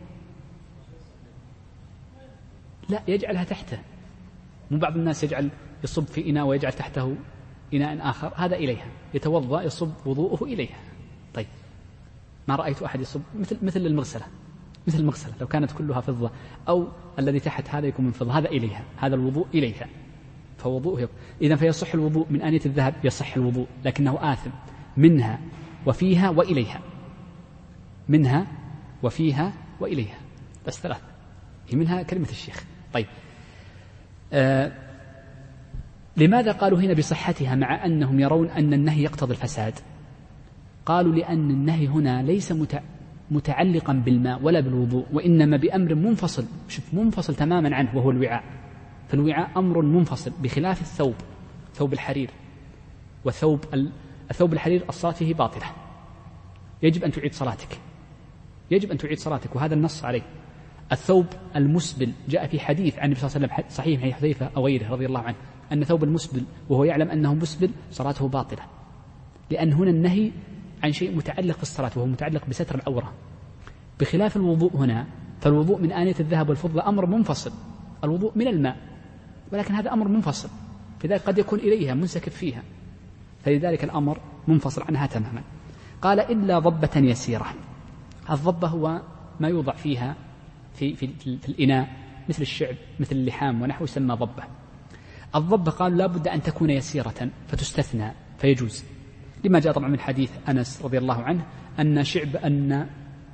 لا يجعلها تحته. مو بعض الناس يجعل يصب في إناء ويجعل تحته إناء آخر، هذا إليها، يتوضأ يصب وضوءه إليها. طيب، ما رأيت أحد يصب مثل مثل المغسلة، مثل المغسلة لو كانت كلها فضة أو الذي تحت هذا يكون من فضة، هذا إليها، هذا الوضوء إليها، فوضوءه. إذن فيصح الوضوء من آنية الذهب، يصح الوضوء لكنه آثم. منها وفيها وإليها، منها وفيها وإليها، بس ثلاث، هي منها كلمة الشيخ. طيب، آه لماذا قالوا هنا بصحتها مع أنهم يرون أن النهي يقتضي الفساد؟ قالوا لأن النهي هنا ليس متعلقا بالماء ولا بالوضوء، وإنما بأمر منفصل، شوف منفصل تماما عنه، وهو الوعاء. فالوعاء أمر منفصل بخلاف الثوب، ثوب الحرير وثوب الثوب الحرير الصلاة فيه باطلة، يجب أن تعيد صلاتك، يجب أن تعيد صلاتك، وهذا النص عليه. الثوب المسبل جاء في حديث عن النبي صلى الله عليه وسلم صحيح عن حذيفة أو غيره رضي الله عنه أن ثوب المسبل وهو يعلم أنه مسبل صلاته باطلة، لأن هنا النهي عن شيء متعلق في الصلاة وهو متعلق بستر العورة، بخلاف الوضوء هنا فالوضوء من آنية الذهب والفضة أمر منفصل، الوضوء من الماء، ولكن هذا أمر منفصل، لذلك قد يكون إليها منسكب فيها، فلذلك الأمر منفصل عنها تماما. قال إلا ضبة يسيرة. الضبة هو ما يوضع فيها في, في, في الإناء مثل الشعب مثل اللحام ونحو يسمى ضبة. الضبة قال لا بد أن تكون يسيرة فتستثنى فيجوز، لما جاء طبعا من حديث أنس رضي الله عنه أن شعب أن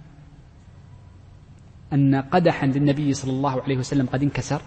أن قدحا للنبي صلى الله عليه وسلم قد انكسر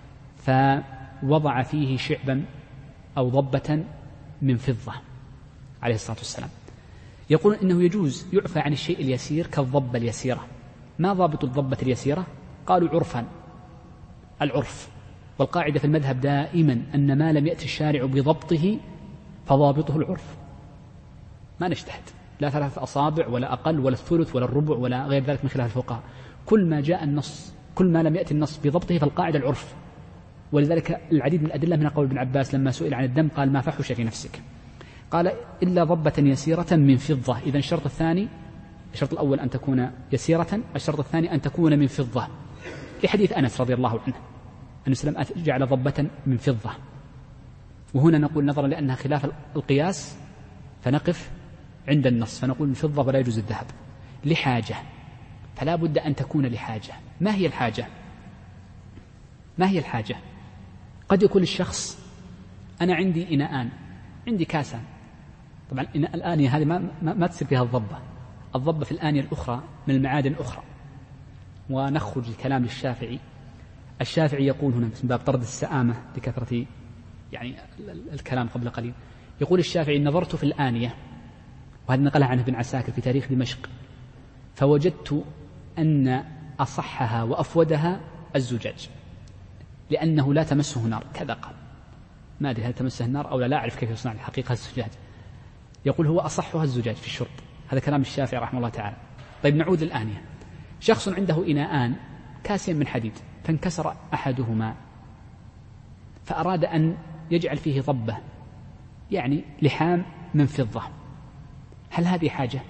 فوضع فيه شعبا أو ضبة من فضة عليه الصلاة والسلام. يقول إنه يجوز يعفى عن الشيء اليسير كالضبة اليسيرة. ما ضابط الضبة اليسيرة؟ قالوا عرفا، العرف، والقاعدة في المذهب دائما أن ما لم يأتي الشارع بضبطه فضابطه العرف، ما نجتهد، لا ثلاثة أصابع ولا أقل ولا الثلث ولا الربع ولا غير ذلك من خلال الفقهاء، كل ما جاء النص كل ما لم يأتي النص بضبطه فالقاعدة العرف. ولذلك العديد من الأدلة من قول ابن عباس لما سئل عن الدم قال ما فحش في نفسك، قال إلا ضبة يسيرة من فضة. إذن الشرط الثاني، الشرط الأول أن تكون يسيرة، الشرط الثاني أن تكون من فضة، لحديث أنس رضي الله عنه أن السلام جعل ضبة من فضة. وهنا نقول نظرا لأنها خلاف القياس فنقف عند النص فنقول من فضة ولا يجوز الذهب لحاجة، فلا بد أن تكون لحاجة. ما هي الحاجة؟ ما هي الحاجة؟ قد يكون الشخص أنا عندي إناءان، عندي كاسان، طبعا الآنية هذه ما, ما, ما تصير فيها الضبة، الضبة في الآنية الأخرى من المعادن الأخرى. ونخرج الكلام للشافعي، الشافعي يقول هنا من باب طرد السآمة لكثرة يعني الكلام قبل قليل، يقول الشافعي نظرت في الآنية، وهذا نقلها عنه ابن عساكر في تاريخ دمشق، فوجدت أن أصحها وأفودها الزجاج لأنه لا تمسه نار، كذا قال، ما أدري هل تمسه النار أو لا, لا أعرف كيف يصنع الحقيقة الزجاج، يقول هو أصحها الزجاج في الشرب، هذا كلام الشافعي رحمه الله تعالى. طيب نعود الآنية، شخص عنده إناءان كاسين من حديد فانكسر أحدهما فأراد أن يجعل فيه ضبة يعني لحام من فضة، هل هذه حاجة؟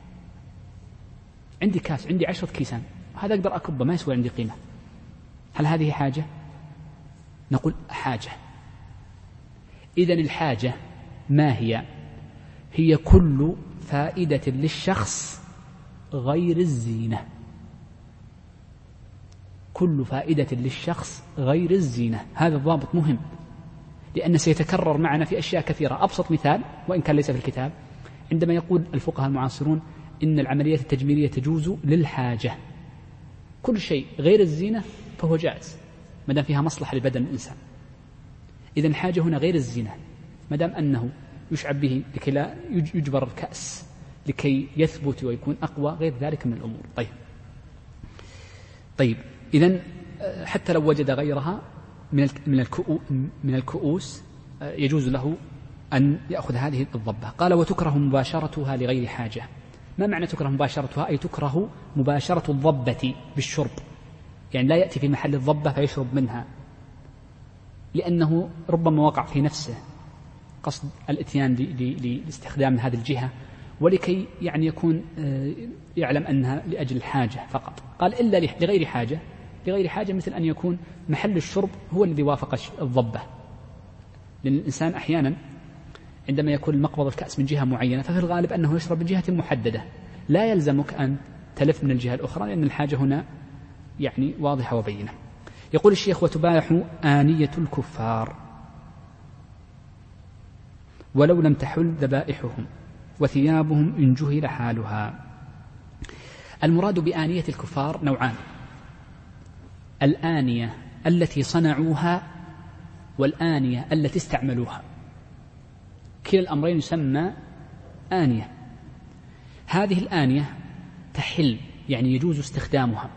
عندي كاس، عندي عشرة كيسان، هذا أقدر أكبه ما يسوى عندي قيمة، هل هذه حاجة؟ نقول حاجة. إذن الحاجة ما هي؟ هي كل فائدة للشخص غير الزينة، كل فائدة للشخص غير الزينة، هذا الضابط مهم لأنه سيتكرر معنا في أشياء كثيرة. أبسط مثال وإن كان ليس في الكتاب، عندما يقول الفقهاء المعاصرون إن العمليات التجميلية تجوز للحاجة، كل شيء غير الزينة فهو جائز ما دام فيها مصلحة لبدن الإنسان. إذن الحاجة هنا غير الزينة ما دام أنه يشعب به لكي لا يجبر الكأس لكي يثبت ويكون أقوى، غير ذلك من الأمور. طيب طيب إذن حتى لو وجد غيرها من من الكؤوس يجوز له أن يأخذ هذه الضبة. قال وتكره مباشرتها لغير حاجة. ما معنى تكره مباشرتها؟ أي تكره مباشرة الضبة بالشرب، يعني لا يأتي في محل الضبة فيشرب منها، لأنه ربما وقع في نفسه قصد الاتيان لاستخدام هذه الجهة ولكي يعني يكون يعلم أنها لأجل الحاجة فقط. قال إلا لغير حاجة، لغير حاجة مثل أن يكون محل الشرب هو الذي وافق الضبة، لأن الإنسان أحيانا عندما يكون المقبض الكأس من جهة معينة ففي الغالب أنه يشرب من جهة محددة، لا يلزمك أن تلف من الجهة الأخرى لأن الحاجة هنا يعني واضحة وبينة. يقول الشيخ وتباح آنية الكفار ولو لم تحل ذبائحهم وثيابهم إن جهل حالها. المراد بآنية الكفار نوعان، الآنية التي صنعوها والآنية التي استعملوها، كلا الأمرين يسمى آنية. هذه الآنية تحل يعني يجوز استخدامها،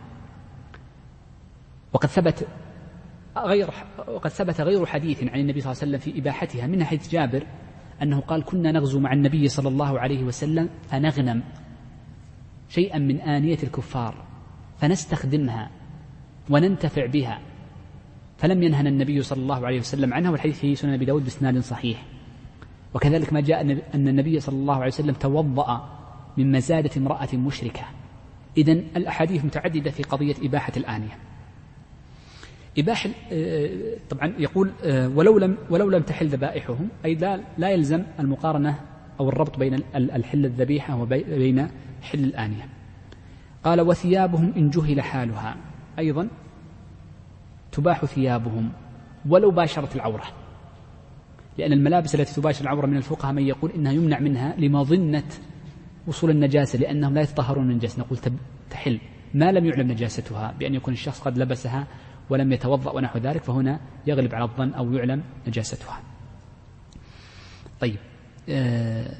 وقد ثبت غير وقد ثبت غير حديث عن النبي صلى الله عليه وسلم في إباحتها، من حديث جابر أنه قال كنا نغزو مع النبي صلى الله عليه وسلم فنغنم شيئا من آنية الكفار فنستخدمها وننتفع بها، فلم ينهنا النبي صلى الله عليه وسلم عنها، والحديث في سنن أبي داود بإسناد صحيح. وكذلك ما جاء أن النبي صلى الله عليه وسلم توضأ من مزادة امرأة مشركة إذن الأحاديث متعددة في قضية إباحة الآنية. إباحة طبعا يقول ولو لم ولو لم تحل ذبائحهم، أي لا لا يلزم المقارنة أو الربط بين الحل الذبيحة وبين حل الآنية. قال وثيابهم إن جهل حالها، أيضا تباح ثيابهم ولو باشرت العورة، لأن الملابس التي تباشر العورة من الفقهاء من يقول إنها يمنع منها لمظنة وصول النجاسة لأنهم لا يتطهرون من النجاسة، نقول تحل ما لم يعلم نجاستها بأن يكون الشخص قد لبسها ولم يتوضأ ونحو ذلك، فهنا يغلب على الظن أو يعلم نجاستها. طيب آه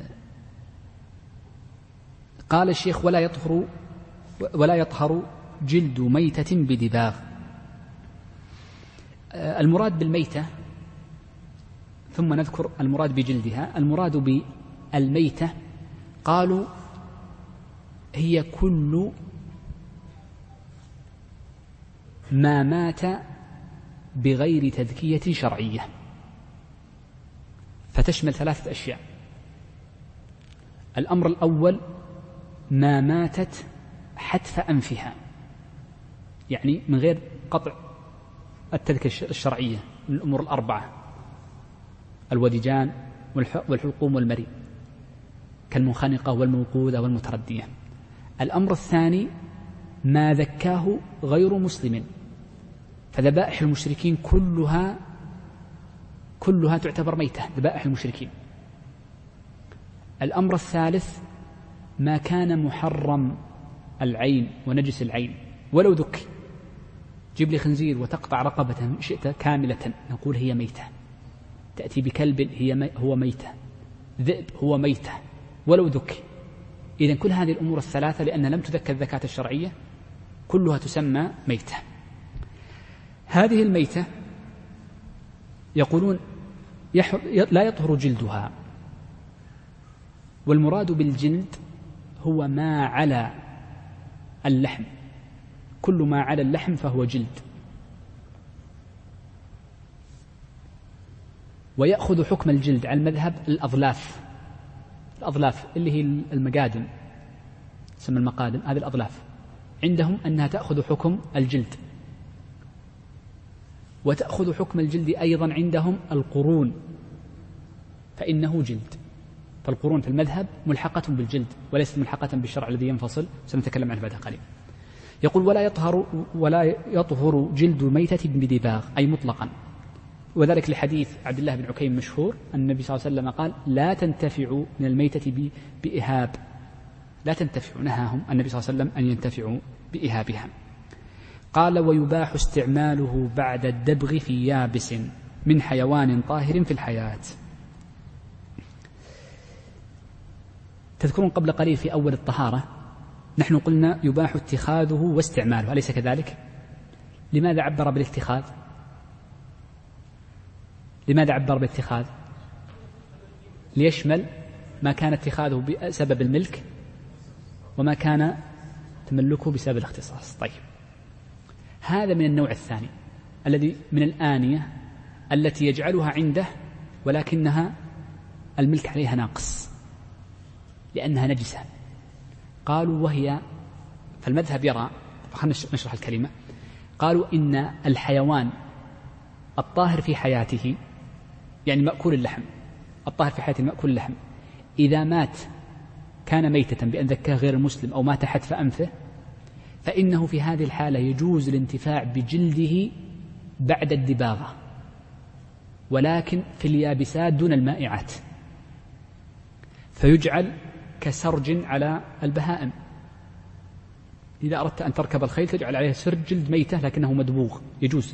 قال الشيخ ولا يطهر ولا يطهر جلد ميتة بدباغ. آه المراد بالميتة، ثم نذكر المراد بجلدها. المراد بالميتة قالوا هي كل ما مات بغير تذكية شرعية، فتشمل ثلاثة أشياء. الأمر الأول ما ماتت حتف أنفها، يعني من غير قطع التذكية الشرعية من الأمور الأربعة: الودجان والحلقوم والمري، كالمنخنقة والموقودة والمتردية. الأمر الثاني ما ذكاه غير مسلم، فذبائح المشركين كلها كلها تعتبر ميتة، ذبائح المشركين. الأمر الثالث ما كان محرم العين ونجس العين ولو ذكي، جيب لي خنزير وتقطع رقبته شئت كاملة نقول هي ميتة. تأتي بكلب هي مي هو ميتة، ذئب هو ميتة ولو ذكي. إذن كل هذه الأمور الثلاثة لأن لم تذكر الذكاة الشرعية كلها تسمى ميتة. هذه الميتة يقولون لا يطهر جلدها، والمراد بالجلد هو ما على اللحم، كل ما على اللحم فهو جلد. ويأخذ حكم الجلد على المذهب الأظلاف، الأظلاف اللي هي المقادم، تسمى المقادم، هذه الأظلاف عندهم أنها تأخذ حكم الجلد. وتأخذ حكم الجلد أيضا عندهم القرون، فإنه جلد. فالقرون في المذهب ملحقة بالجلد وليست ملحقة بالشرع الذي ينفصل، سنتكلم عنه بعد قليل. يقول ولا يطهر ولا يطهر جلد ميتة بدباغ، أي مطلقا، وذلك لحديث عبد الله بن عكيم مشهور أن النبي صلى الله عليه وسلم قال لا تنتفعوا من الميتة بإهاب، لا تنتفعوا، نهاهم النبي صلى الله عليه وسلم أن ينتفعوا بإهابها. قال ويباح استعماله بعد الدبغ في يابس من حيوان طاهر في الحياة. تذكرون قبل قليل في أول الطهارة نحن قلنا يباح اتخاذه واستعماله، أليس كذلك؟ لماذا عبر بالاتخاذ؟ لماذا عبر بالاتخاذ؟ ليشمل ما كان اتخاذه بسبب الملك وما كان تملكه بسبب الاختصاص. طيب هذا من النوع الثاني الذي من الآنية التي يجعلها عنده ولكنها الملك عليها ناقص لأنها نجسة. قالوا وهي، فالمذهب يرى، خلنا نشرح الكلمة. قالوا إن الحيوان الطاهر في حياته، يعني مأكول اللحم، الطاهر في حياته مأكول اللحم، إذا مات كان ميتة بأن ذكاه غير المسلم أو مات حتف أنفه، فإنه في هذه الحالة يجوز الانتفاع بجلده بعد الدباغة، ولكن في اليابسات دون المائعات، فيجعل كسرج على البهائم. إذا أردت أن تركب الخيل تجعل عليه سرج جلد ميتة لكنه مدبوغ، يجوز،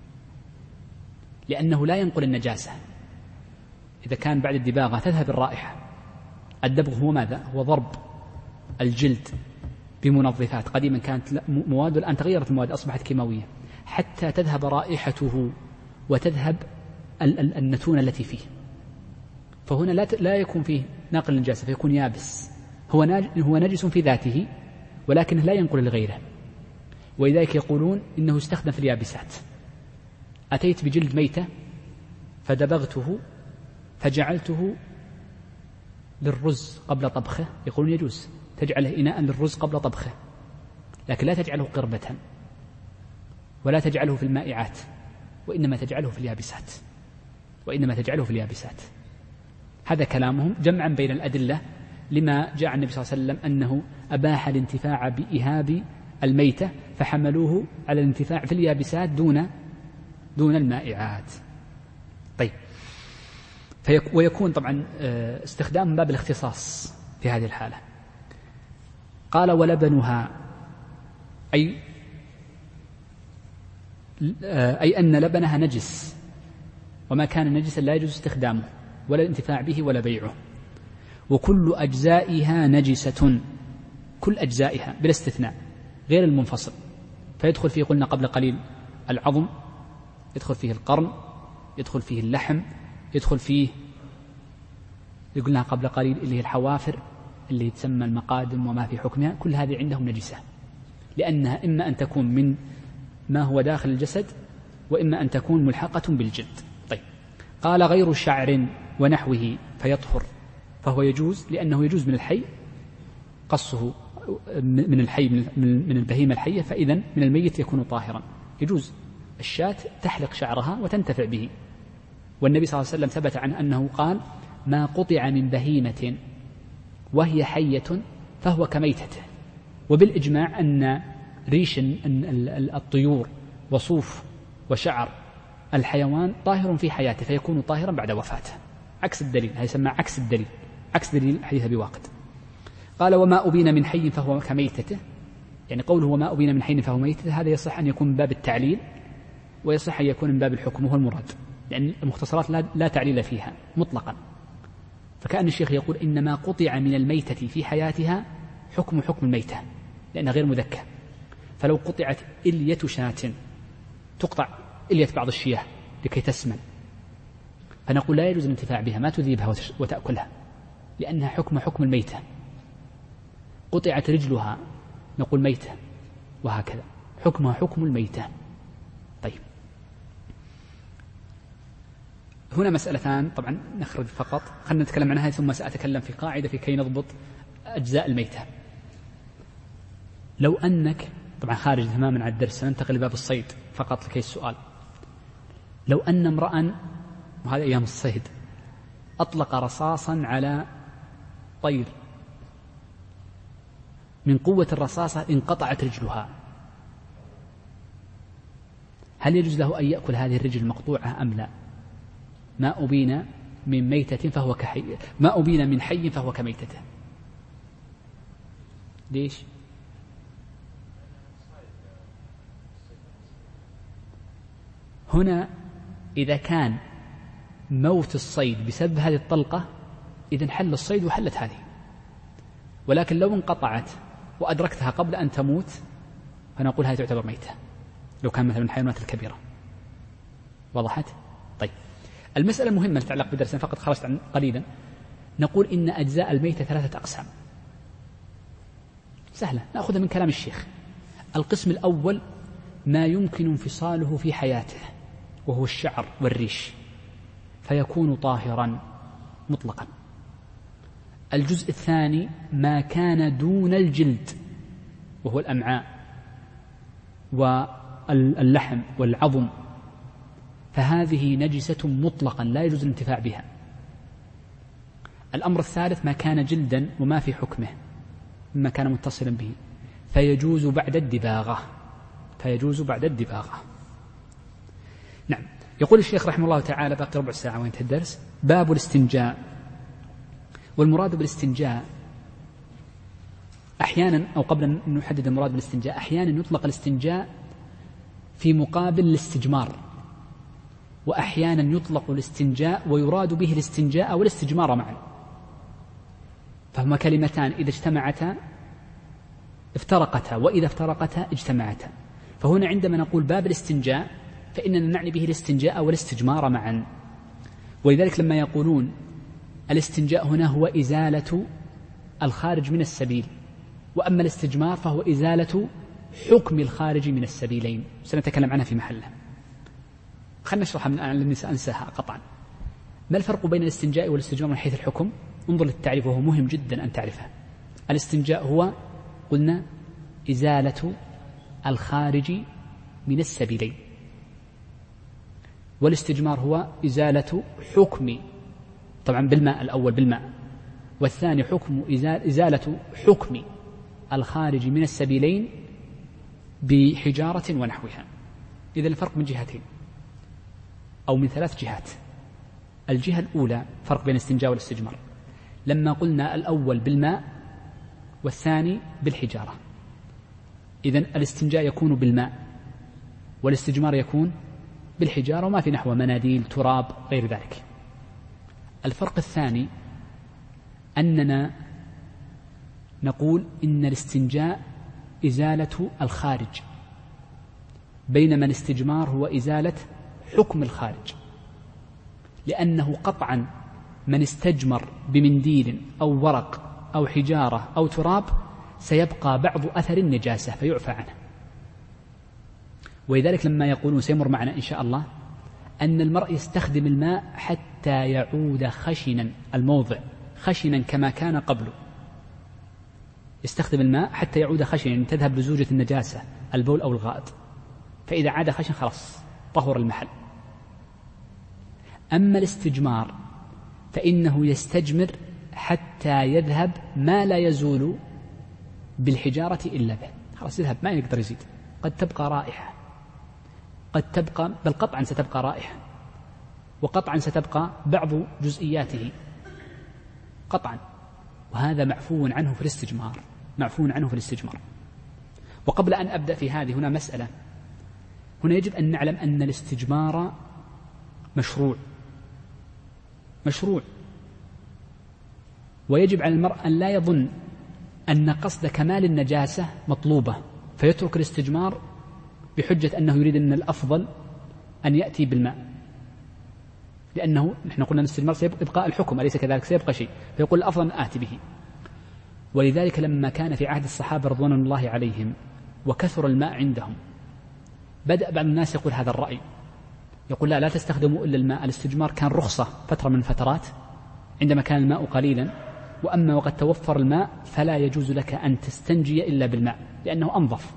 لأنه لا ينقل النجاسة. إذا كان بعد الدباغة تذهب الرائحة. الدبغ هو ماذا؟ هو ضرب الجلد بمنظفات، قديما كانت مواد والآن تغيرت المواد أصبحت كيماوية، حتى تذهب رائحته وتذهب النتونة التي فيه، فهنا لا لا يكون فيه ناقل النجاسة، فيكون يابس، هو هو نجس في ذاته ولكنه لا ينقل لغيره. ولذلك يقولون إنه استخدم في اليابسات. أتيت بجلد ميتة فدبغته فجعلته للرز قبل طبخه، يقولون يجوز تجعله إناء للرز قبل طبخه، لكن لا تجعله قربة ولا تجعله في المائعات، وإنما تجعله في اليابسات وإنما تجعله في اليابسات. هذا كلامهم جمعا بين الأدلة لما جاء عن النبي صلى الله عليه وسلم أنه أباح الانتفاع بإهاب الميتة، فحملوه على الانتفاع في اليابسات دون دون المائعات. طيب، ويكون طبعا استخدام باب الاختصاص في هذه الحالة. قال ولبنها، أي أي أن لبنها نجس، وما كان نجسا لا يجوز استخدامه ولا الانتفاع به ولا بيعه. وكل أجزائها نجسة، كل أجزائها بلا استثناء غير المنفصل، فيدخل فيه قلنا قبل قليل العظم، يدخل فيه القرن، يدخل فيه اللحم، يدخل فيه يقولنا قبل قليل اللي هي الحوافر اللي تسمى المقادم وما في حكمها، كل هذه عندهم نجسة، لأنها إما أن تكون من ما هو داخل الجسد وإما أن تكون ملحقة بالجلد. طيب، قال غير شعر ونحوه فيطهر، فهو يجوز لأنه يجوز من الحي قصه، من الحي من البهيمة الحية، فإذا من الميت يكون طاهرا. يجوز الشاة تحلق شعرها وتنتفع به، والنبي صلى الله عليه وسلم ثبت عنه أنه قال ما قطع من بهيمة وهي حية فهو كميتته. وبالإجماع أن ريش الطيور وصوف وشعر الحيوان طاهر في حياته فيكون طاهرا بعد وفاته، عكس الدليل، هذا يسمى عكس الدليل، عكس دليل حديث أبي واقد. قال وما أبين من حي فهو كميتته، يعني قوله وما أبين من حي فهو ميتته هذا يصح أن يكون من باب التعليل ويصح أن يكون من باب الحكم، وهو المراد، لأن المختصرات لا, لا تعليل فيها مطلقا. فكأن الشيخ يقول إن ما قطع من الميتة في حياتها حكم حكم الميتة لأنها غير مذكى. فلو قطعت إلية شاة، تقطع إلية بعض الشياه لكي تسمن، فنقول لا يجوز الانتفاع بها، ما تذيبها وتأكلها لأنها حكم حكم الميتة. قطعت رجلها نقول ميتة، وهكذا حكمها حكم الميتة. طيب، هنا مسألتان طبعا نخرج فقط، خلنا نتكلم عنها ثم سأتكلم في قاعدة في كي نضبط أجزاء الميتة. لو أنك طبعا خارج تماما عن الدرس، سننتقل لباب الصيد فقط لكي السؤال. لو أن امرأ، وهذا أيام الصيد، أطلق رصاصا على طير، من قوة الرصاصة انقطعت رجلها، هل يجوز له أن يأكل هذه الرجل المقطوعة أم لا؟ ما أبين من ميتة فهو كحي، ما أبين من حي فهو كميتته. ليش؟ هنا إذا كان موت الصيد بسبب هذه الطلقة إذن حل الصيد وحلت هذه، ولكن لو انقطعت وأدركتها قبل أن تموت فنقول هذه تعتبر ميتة، لو كان مثلا من الحيوانات الكبيرة. وضحت؟ طيب، المسألة المهمة تتعلق بدرسنا فقط خرجت عن قليلا، نقول إن أجزاء الميتة ثلاثة أقسام، سهلة نأخذها من كلام الشيخ. القسم الأول ما يمكن انفصاله في حياته وهو الشعر والريش فيكون طاهرا مطلقا. الجزء الثاني ما كان دون الجلد وهو الأمعاء واللحم والعظم، فهذه نجسة مطلقا لا يجوز الانتفاع بها. الأمر الثالث ما كان جلدا وما في حكمه مما كان متصلا به فيجوز بعد الدباغة، فيجوز بعد الدباغة. نعم. يقول الشيخ رحمه الله تعالى، باقي ربع ساعة وينتهي الدرس، باب الاستنجاء. والمراد بالاستنجاء أحيانا، أو قبل أن نحدد المراد بالاستنجاء، أحيانا يطلق الاستنجاء في مقابل الاستجمار، وأحيانا يطلق الاستنجاء ويراد به الاستنجاء والاستجمار معا، فهما كلمتان إذا اجتمعتا افترقتا وإذا افترقتا اجتمعتا. فهنا عندما نقول باب الاستنجاء فإننا نعني به الاستنجاء والاستجمار معا. ولذلك لما يقولون الاستنجاء هنا هو إزالة الخارج من السبيل، وأما الاستجمار فهو إزالة حكم الخارج من السبيلين، سنتكلم عنها في محلها. خلنا نشرحها من الآن لأني سأنساها قطعا. ما الفرق بين الاستنجاء والاستجمار من حيث الحكم؟ انظر للتعريف وهو مهم جدا أن تعرفه. الاستنجاء هو قلنا إزالة الخارج من السبيلين، والاستجمار هو إزالة حكم، طبعا بالماء الأول بالماء، والثاني حكم إزالة حكم الخارج من السبيلين بحجارة ونحوها. إذا الفرق من جهتين أو من ثلاث جهات. الجهة الأولى فرق بين الاستنجاء والاستجمار، لما قلنا الأول بالماء والثاني بالحجارة، إذن الاستنجاء يكون بالماء والاستجمار يكون بالحجارة، وما في نحو مناديل تراب غير ذلك. الفرق الثاني أننا نقول إن الاستنجاء إزالة الخارج، بينما الاستجمار هو إزالة حكم الخارج، لأنه قطعا من استجمر بمنديل أو ورق أو حجارة أو تراب سيبقى بعض أثر النجاسة فيعفى عنه. ولذلك لما يقولون سيمر معنا إن شاء الله أن المرء يستخدم الماء حتى يعود خشنا الموضع خشنا كما كان قبله، يستخدم الماء حتى يعود خشنا، يعني تذهب لزوجة النجاسة البول أو الغائط، فإذا عاد خشن خلاص طهر المحل. أما الاستجمار فإنه يستجمر حتى يذهب ما لا يزول بالحجارة إلا به، خلاص يذهب ما يقدر يزيد، قد تبقى رائحة، قد تبقى بل قطعا ستبقى رائحة، وقطعا ستبقى بعض جزئياته قطعا، وهذا معفو عنه في الاستجمار، معفو عنه في الاستجمار. وقبل أن أبدأ في هذه هنا مسألة، هنا يجب أن نعلم أن الاستجمار مشروع مشروع ويجب على المرء أن لا يظن أن قصد كمال النجاسة مطلوبة فيترك الاستجمار بحجة أنه يريد أن الأفضل أن يأتي بالماء، لأنه نحن قلنا أن الاستجمار سيبقى الحكم أليس كذلك، سيبقى شيء، فيقول الأفضل أن آتي به. ولذلك لما كان في عهد الصحابة رضوان الله عليهم وكثر الماء عندهم بدأ بعض الناس يقول هذا الرأي، يقول لا لا تستخدموا إلا الماء، الاستجمار كان رخصة فترة من الفترات عندما كان الماء قليلا، وأما وقد توفر الماء فلا يجوز لك أن تستنجي إلا بالماء لأنه أنظف.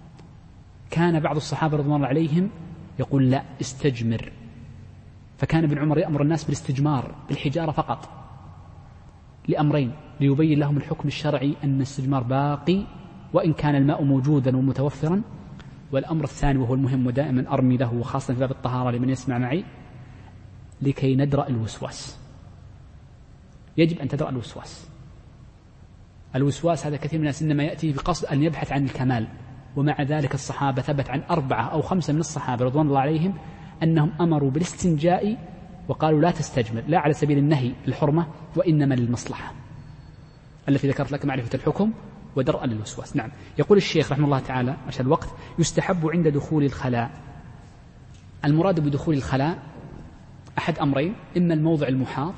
كان بعض الصحابة رضوان الله عليهم يقول لا استجمر، فكان ابن عمر يأمر الناس بالاستجمار بالحجارة فقط لأمرين، ليبين لهم الحكم الشرعي أن الاستجمار باقي وإن كان الماء موجودا ومتوفرا. والأمر الثاني وهو المهم ودائما أرمي له وخاصة في باب الطهارة لمن يسمع معي، لكي ندرأ الوسواس، يجب أن تدرأ الوسواس. الوسواس هذا كثير من الناس إنما يأتي بقصد أن يبحث عن الكمال، ومع ذلك الصحابة ثبت عن أربعة أو خمسة من الصحابة رضوان الله عليهم أنهم أمروا بالاستنجاء وقالوا لا تستجمر، لا على سبيل النهي الحرمة وإنما للمصلحة التي ذكرت لك معرفة الحكم ودرء للوسواس. نعم. يقول الشيخ رحمه الله تعالى عشان الوقت: يستحب عند دخول الخلاء. المراد بدخول الخلاء أحد أمرين، إما الموضع المحاط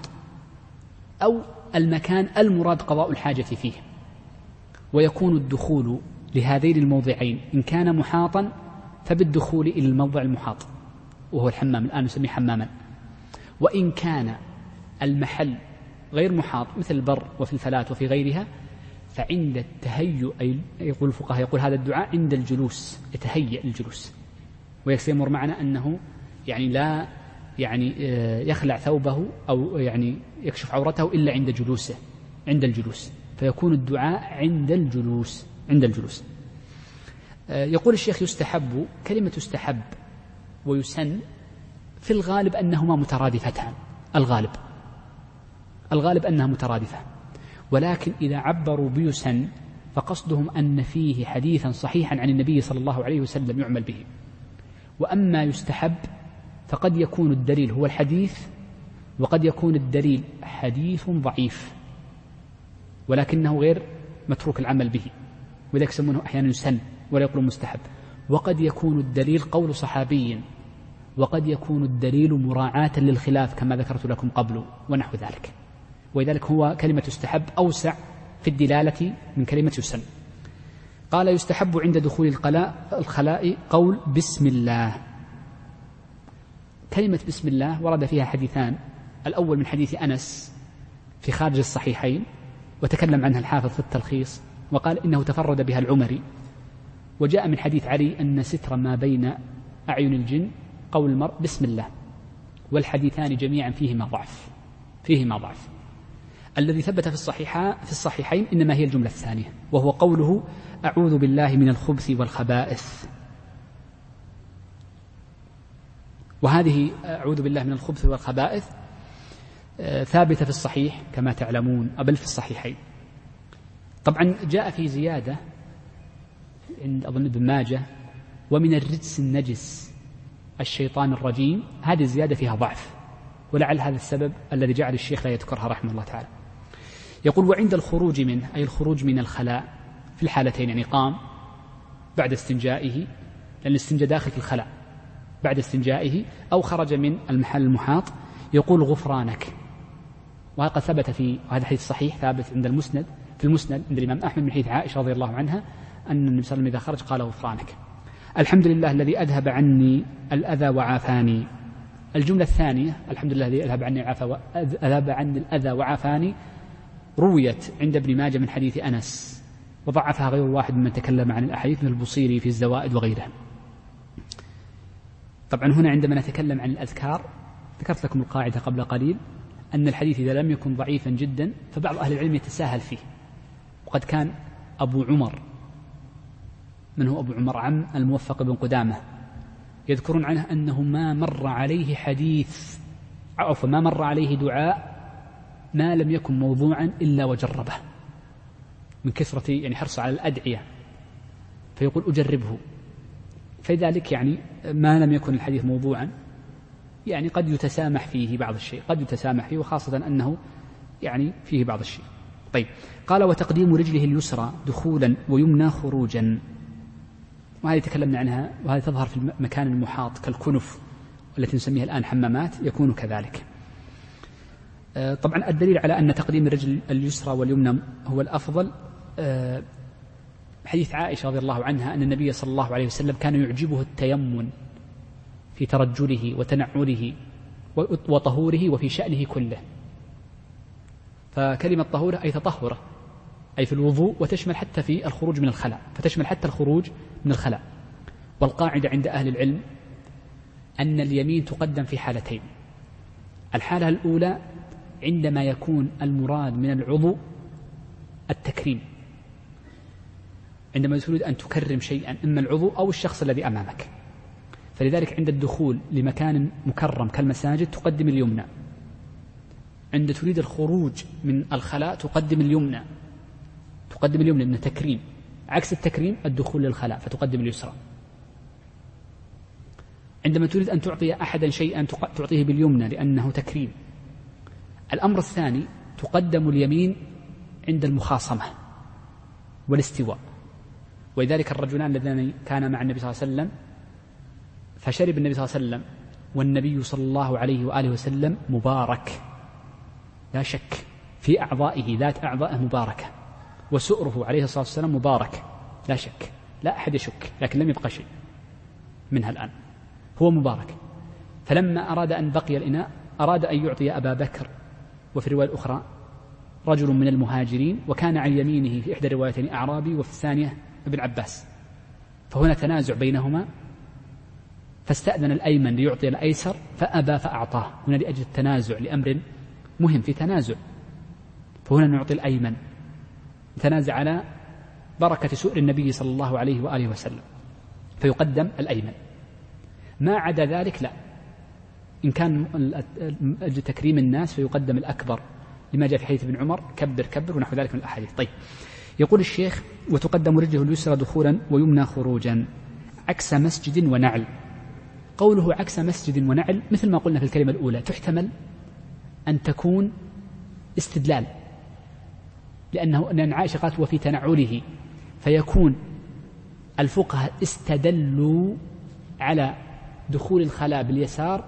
أو المكان المراد قضاء الحاجة فيه، ويكون الدخول لهذين الموضعين إن كان محاطا فبالدخول إلى الموضع المحاط وهو الحمام، الآن نسميه حماما، وإن كان المحل غير محاط مثل البر وفي الفلاة وفي غيرها فعند التهيؤ، أي يقول الفقهاء يقول هذا الدعاء عند الجلوس، يتهيأ الجلوس، ويسيمر معنا أنه يعني لا يعني يخلع ثوبه أو يعني يكشف عورته إلا عند جلوسه، عند الجلوس، فيكون الدعاء عند الجلوس عند الجلوس. يقول الشيخ: يستحب، كلمة يستحب ويسن في الغالب أنهما مترادفتان، الغالب الغالب أنها مترادفة، ولكن إذا عبروا بيسن فقصدهم أن فيه حديثا صحيحا عن النبي صلى الله عليه وسلم يعمل به. وأما يستحب فقد يكون الدليل هو الحديث، وقد يكون الدليل حديث ضعيف ولكنه غير متروك العمل به، ولذلك يسمونه أحيانا يسن ولا يقولون مستحب. وقد يكون الدليل قول صحابي، وقد يكون الدليل مراعاة للخلاف كما ذكرت لكم قبل ونحو ذلك، ولذلك هو كلمة يستحب أوسع في الدلالة من كلمة يسن. قال: يستحب عند دخول الخلاء قول بسم الله. كلمة بسم الله ورد فيها حديثان، الأول من حديث أنس في خارج الصحيحين وتكلم عنها الحافظ في التلخيص وقال إنه تفرد بها العمري وجاء من حديث علي أن ستر ما بين أعين الجن قول المرء بسم الله، والحديثان جميعا فيهما ضعف فيهما ضعف. الذي ثبت في الصحيحين في الصحيحين إنما هي الجملة الثانية، وهو قوله أعوذ بالله من الخبث والخبائث. وهذه أعوذ بالله من الخبث والخبائث ثابتة في الصحيح كما تعلمون، بل في الصحيحين. طبعا جاء في زيادة عند أظن ابن ماجه ومن الرجس النجس الشيطان الرجيم، هذه الزيادة فيها ضعف، ولعل هذا السبب الذي جعل الشيخ لا يذكرها رحمه الله تعالى. يقول وعند الخروج منه، أي الخروج من الخلاء في الحالتين، يعني قام بعد استنجائه، لأن الاستنجاء داخل في الخلاء، بعد استنجائه أو خرج من المحل المحاط، يقول غفرانك. وهذا ثبت في هذا الحديث صحيح ثابت عند المسند في المسند عند الإمام أحمد من حديث عائشة رضي الله عنها أن النبي صلى الله عليه وسلم إذا خرج قال غفرانك. الحمد لله الذي أذهب عني الأذى وعافاني. الجملة الثانية الحمد لله الذي أذهب عني أذهب عني الأذى وعافاني رويت عند ابن ماجه من حديث أنس، وضعفها غير واحد ممن تكلم عن الأحاديث من البصيري في الزوائد وغيره. طبعا هنا عندما نتكلم عن الأذكار ذكرت لكم القاعدة قبل قليل أن الحديث إذا لم يكن ضعيفا جدا فبعض أهل العلم يتساهل فيه. وقد كان أبو عمر، من هو أبو عمر؟ عم الموفق بن قدامة، يذكرون عنه أنه ما مر عليه حديث عفوا ما مر عليه دعاء ما لم يكن موضوعا إلا وجربه، من كثرة يعني حرصه على الأدعية، فيقول أجربه. فلذلك يعني ما لم يكن الحديث موضوعا يعني قد يتسامح فيه بعض الشيء، قد يتسامح فيه، وخاصة أنه يعني فيه بعض الشيء. طيب قال وتقديم رجله اليسرى دخولا ويمنى خروجا، وهذه تكلمنا عنها، وهذه تظهر في المكان المحاط كالكنف التي نسميها الآن حمامات، يكون كذلك. طبعا الدليل على أن تقديم الرجل اليسرى واليمنى هو الأفضل حديث عائشة رضي الله عنها أن النبي صلى الله عليه وسلم كان يعجبه التيمن في ترجله وتنعله وطهوره وفي شأنه كله. فكلمة طهوره أي تطهره، أي في الوضوء، وتشمل حتى في الخروج من الخلاء، فتشمل حتى الخروج من الخلاء. والقاعدة عند أهل العلم أن اليمين تقدم في حالتين. الحالة الأولى عندما يكون المراد من العضو التكريم، عندما تريد أن تكرم شيئا إما العضو أو الشخص الذي أمامك، فلذلك عند الدخول لمكان مكرم كالمساجد تقدم اليمنى، عند تريد الخروج من الخلاء تقدم اليمنى تقدم اليمنى لأنه تكريم، عكس التكريم الدخول للخلاء فتقدم اليسرى. عندما تريد أن تعطي أحدا شيئا تعطيه باليمنى لأنه تكريم. الأمر الثاني تقدم اليمين عند المخاصمة والاستواء، ولذلك الرجلان اللذان كان مع النبي صلى الله عليه وسلم فشرب النبي صلى الله عليه وسلم والنبي صلى الله عليه وآله وسلم مبارك لا شك في أعضائه، ذات أعضائه مباركة، وسؤره عليه الصلاة والسلام مبارك لا شك، لا أحد يشك، لكن لم يبقى شيء منها الآن، هو مبارك. فلما أراد أن بقي الإناء أراد أن يعطي أبا بكر، وفي الرواية الأخرى رجل من المهاجرين، وكان عن يمينه في إحدى الروايتين أعرابي وفي الثانية ابن عباس، فهنا تنازع بينهما، فاستأذن الأيمن ليعطي الأيسر فأبى فأعطاه، هنا لأجل التنازع لأمر مهم في تنازع، فهنا نعطي الأيمن، تنازع على بركة سؤر النبي صلى الله عليه وآله وسلم فيقدم الأيمن. ما عدا ذلك لا، إن كان أجل تكريم الناس فيقدم الأكبر لما جاء في حديث ابن عمر كبر كبر ونحو ذلك من الأحاديث. طيب يقول الشيخ وتقدم رجله اليسرى دخولا ويمنى خروجا عكس مسجد ونعل. قوله عكس مسجد ونعل مثل ما قلنا في الكلمة الأولى تحتمل أن تكون استدلال، لأنه أن عائشة قالت وفي تنعله، فيكون الفقهاء استدلوا على دخول الخلاء باليسار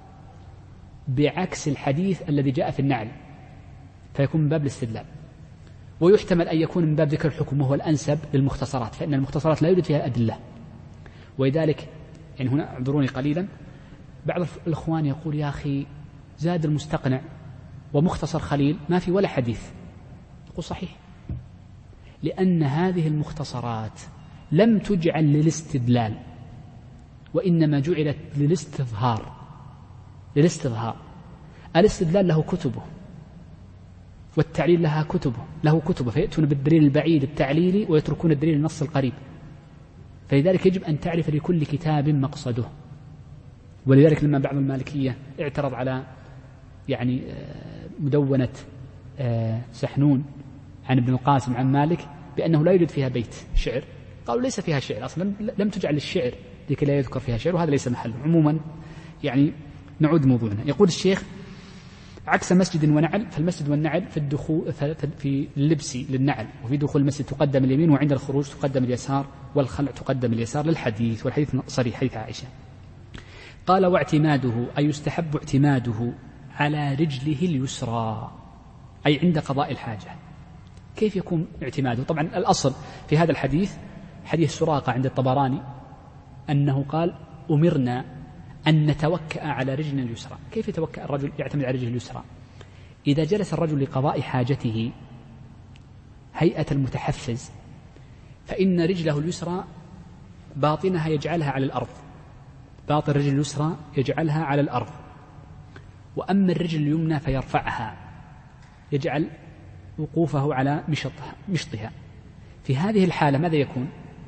بعكس الحديث الذي جاء في النعل، فيكون من باب الاستدلال. ويحتمل أن يكون من باب ذكر الحكم وهو الأنسب للمختصرات، فإن المختصرات لا يوجد فيها أدلة. ولذلك يعني هنا اعذروني قليلا، بعض الإخوان يقول يا أخي زاد المستقنع ومختصر خليل ما في ولا حديث. يقول صحيح، لأن هذه المختصرات لم تجعل للاستدلال، وإنما جعلت للاستظهار. للاستظهار. الاستدلال له كتبه، والتعليل لها كتبه له كتبه، فيأتون بالدليل البعيد التعليلي ويتركون الدليل النص القريب. فلذلك يجب أن تعرف لكل كتاب مقصده. ولذلك لما بعض المالكية اعترض على يعني مدونة سحنون عن ابن القاسم عن مالك بأنه لا يوجد فيها بيت شعر، قالوا ليس فيها شعر أصلا، لم تجعل للشعر لكي لا يذكر فيها شعر، وهذا ليس محله. عموما يعني نعود موضوعنا. يقول الشيخ: عكس مسجد ونعل، فالمسجد والنعل في الدخول في اللبس للنعل، وفي دخول المسجد تقدم اليمين، وعند الخروج تقدم اليسار، والخلع تقدم اليسار للحديث، والحديث صريح حديث عائشة. قال: واعتماده أي يستحب اعتماده على رجله اليسرى، أي عند قضاء الحاجة. كيف يكون اعتماده؟ طبعا الأصل في هذا الحديث حديث سراقة عند الطبراني أنه قال: أمرنا أن نتوكأ على رجلنا اليسرى. كيف يتوكأ الرجل يعتمد على رجله اليسرى؟ إذا جلس الرجل لقضاء حاجته هيئة المتحفز، فإن رجله اليسرى باطنها يجعلها على الأرض، باطن الرجل اليسرى يجعلها على الأرض، وأما الرجل اليمنى فيرفعها، يجعل وقوفه على مشطها مشطها. في هذه الحالة ماذا يكون؟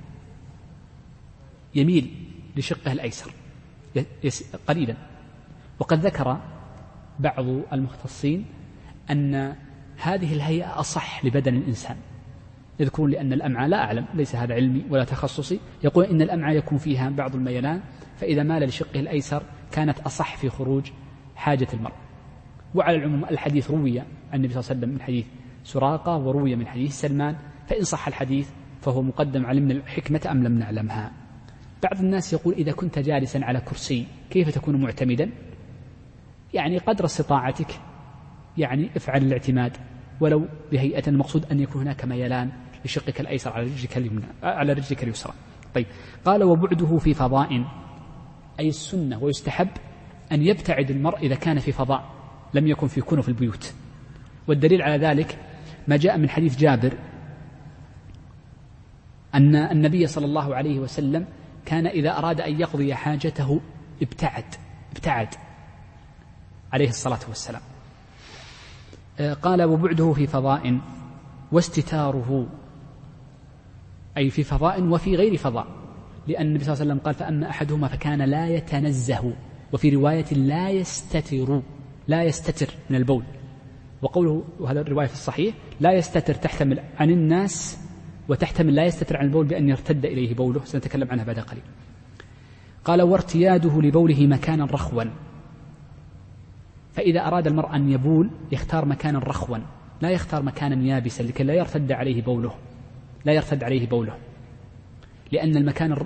يميل لشقه الأيسر قليلا. وقد ذكر بعض المختصين أن هذه الهيئة أصح لبدن الإنسان، يذكرون لأن الأمعاء، لا أعلم، ليس هذا علمي ولا تخصصي، يقول إن الأمعاء يكون فيها بعض الميلان، فإذا مال لشقه الأيسر كانت أصح في خروج حاجة المرء. وعلى العموم الحديث روي عن النبي صلى الله عليه وسلم من حديث سراقة، وروي من حديث سلمان، فإن صح الحديث فهو مقدم. علمنا الحكمة أم لم نعلمها؟ بعض الناس يقول: إذا كنت جالسا على كرسي كيف تكون معتمدا؟ يعني قدر استطاعتك، يعني افعل الاعتماد ولو بهيئة، المقصود أن يكون هناك ميلان لشقك الأيسر على رجلك اليمنى على رجلك اليسرى. طيب، قال: وبعده في فضاء، أي السنة ويستحب أن يبتعد المرء إذا كان في فضاء، لم يكن في كنف البيوت. والدليل على ذلك ما جاء من حديث جابر أن النبي صلى الله عليه وسلم كان إذا أراد أن يقضي حاجته ابتعد ابتعد عليه الصلاة والسلام. قال: وبعده في فضاء، واستتاره أي في فضاء وفي غير فضاء، لأن النبي صلى الله عليه وسلم قال: فأما أحدهما فكان لا يتنزه، وفي رواية لا يستتر لا يستتر من البول. وقوله، وهذا الرواية في الصحيح، لا يستتر تحتمل عن الناس، وتحتمل لا يستتر عن البول بأن يرتد إليه بوله، سنتكلم عنها بعد قليل. قال: وارتياده لبوله مكانا رخوا، فإذا أراد المرء أن يبول يختار مكانا رخوا، لا يختار مكانا يابسا لكي لا يرتد عليه بوله لا يرتد عليه بوله لأن المكان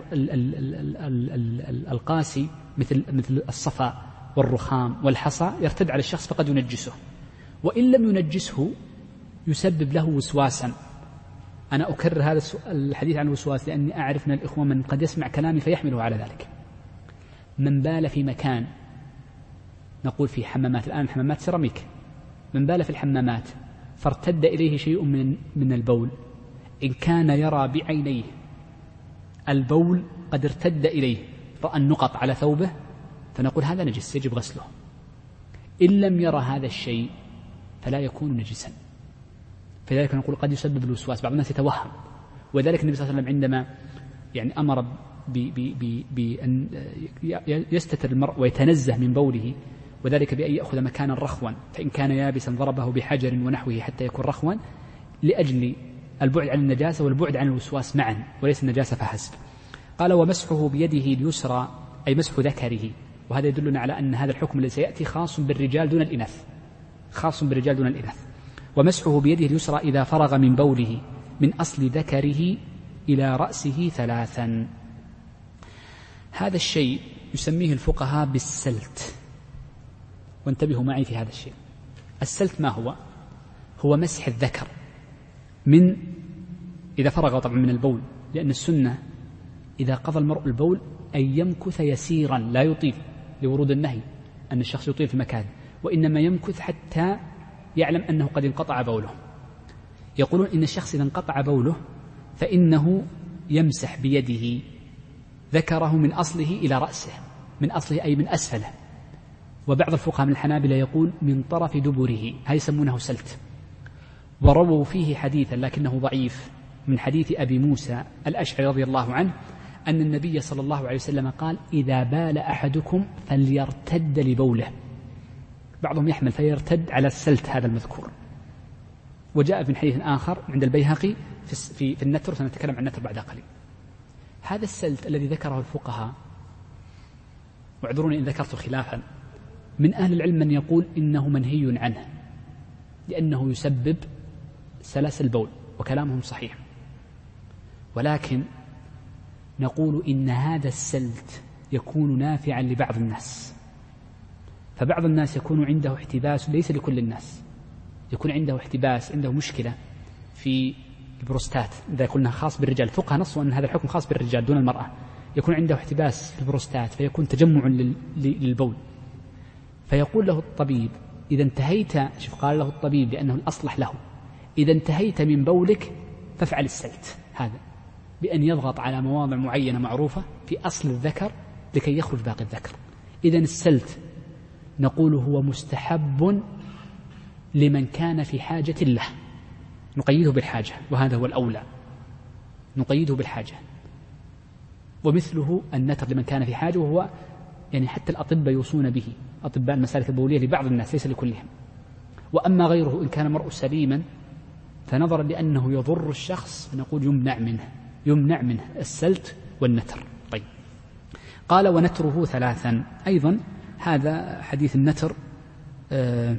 القاسي مثل مثل الصفا والرخام والحصى يرتد على الشخص فقد ينجسه، وإن لم ينجسه يسبب له وسواسا. أنا أكرر هذا الحديث عن الوسواس لأني أعرف من الإخوة من قد يسمع كلامي فيحمله على ذلك. من بال في مكان، نقول في حمامات الآن، حمامات سيراميك، من بال في الحمامات فارتد إليه شيء من من البول، إن كان يرى بعينيه البول قد ارتد إليه، رأى النقط على ثوبه، فنقول هذا نجس يجب غسله. إن لم يرى هذا الشيء فلا يكون نجسا. فلذلك نقول قد يسبب الوسواس، بعض الناس يتوهم. وذلك النبي صلى الله عليه وسلم عندما يعني أمر بأن يستتر المرء ويتنزه من بوله، وذلك بأن يأخذ مكانا رخوا، فإن كان يابسا ضربه بحجر ونحوه حتى يكون رخوا، لأجل البعد عن النجاسة والبعد عن الوسواس معا، وليس النجاسة فحسب. قال: ومسحه بيده اليسرى، أي مسح ذكره، وهذا يدلنا على أن هذا الحكم الذي سيأتي خاص بالرجال دون الإناث، خاص بالرجال دون الإناث. ومسحه بيده اليسرى إذا فرغ من بوله من أصل ذكره إلى رأسه ثلاثا. هذا الشيء يسميه الفقهاء بالسلت، وانتبهوا معي في هذا الشيء. السلت ما هو؟ هو مسح الذكر من إذا فرغ طبعا من البول، لأن السنة إذا قضى المرء البول أن يمكث يسيرا لا يطيل، لورود النهي أن الشخص يطيل في مكان، وإنما يمكث حتى يعلم أنه قد انقطع بوله. يقولون إن الشخص إذا انقطع بوله فإنه يمسح بيده ذكره من أصله إلى رأسه، من أصله أي من أسفله. وبعض الفقهاء من الحنابلة يقول من طرف دبره، هذا يسمونه سلت. ورووا فيه حديثا لكنه ضعيف من حديث أبي موسى الأشعري رضي الله عنه أن النبي صلى الله عليه وسلم قال إذا بال أحدكم فليرتد لبوله. بعضهم يحمل فيرتد على السلت هذا المذكور. وجاء في حديث آخر عند البيهقي في, في, في النتر، سنتكلم عن النتر بعد قليل. هذا السلت الذي ذكره الفقهاء، واعذروني إن ذكرت خلافا، من أهل العلم من يقول إنه منهي عنه لأنه يسبب سلس البول، وكلامهم صحيح. ولكن نقول إن هذا السلت يكون نافعا لبعض الناس، فبعض الناس يكون عنده احتباس، ليس لكل الناس، يكون عنده احتباس، عنده مشكلة في البروستات، إذا قلنا خاص بالرجال، الفقهاء نصوا أن هذا الحكم خاص بالرجال دون المرأة، يكون عنده احتباس في البروستات فيكون تجمع للبول، فيقول له الطبيب إذا انتهيت، شوف قال له الطبيب لأنه الأصلح له، إذا انتهيت من بولك فافعل السلت هذا، بأن يضغط على مواضع معينة معروفة في أصل الذكر لكي يخرج باقي الذكر. إذن السلت نقول هو مستحب لمن كان في حاجة له، نقيده بالحاجة، وهذا هو الأولى، نقيده بالحاجة. ومثله النتر لمن كان في حاجة، وهو يعني حتى الأطباء يوصون به، أطباء المسالك البولية لبعض الناس ليس لكلهم. وأما غيره إن كان مرء سليما فنظرا لأنه يضر الشخص نقول يمنع منه، يمنع منه السلت والنتر. طيب، قال ونتره ثلاثا. أيضا هذا حديث النتر آه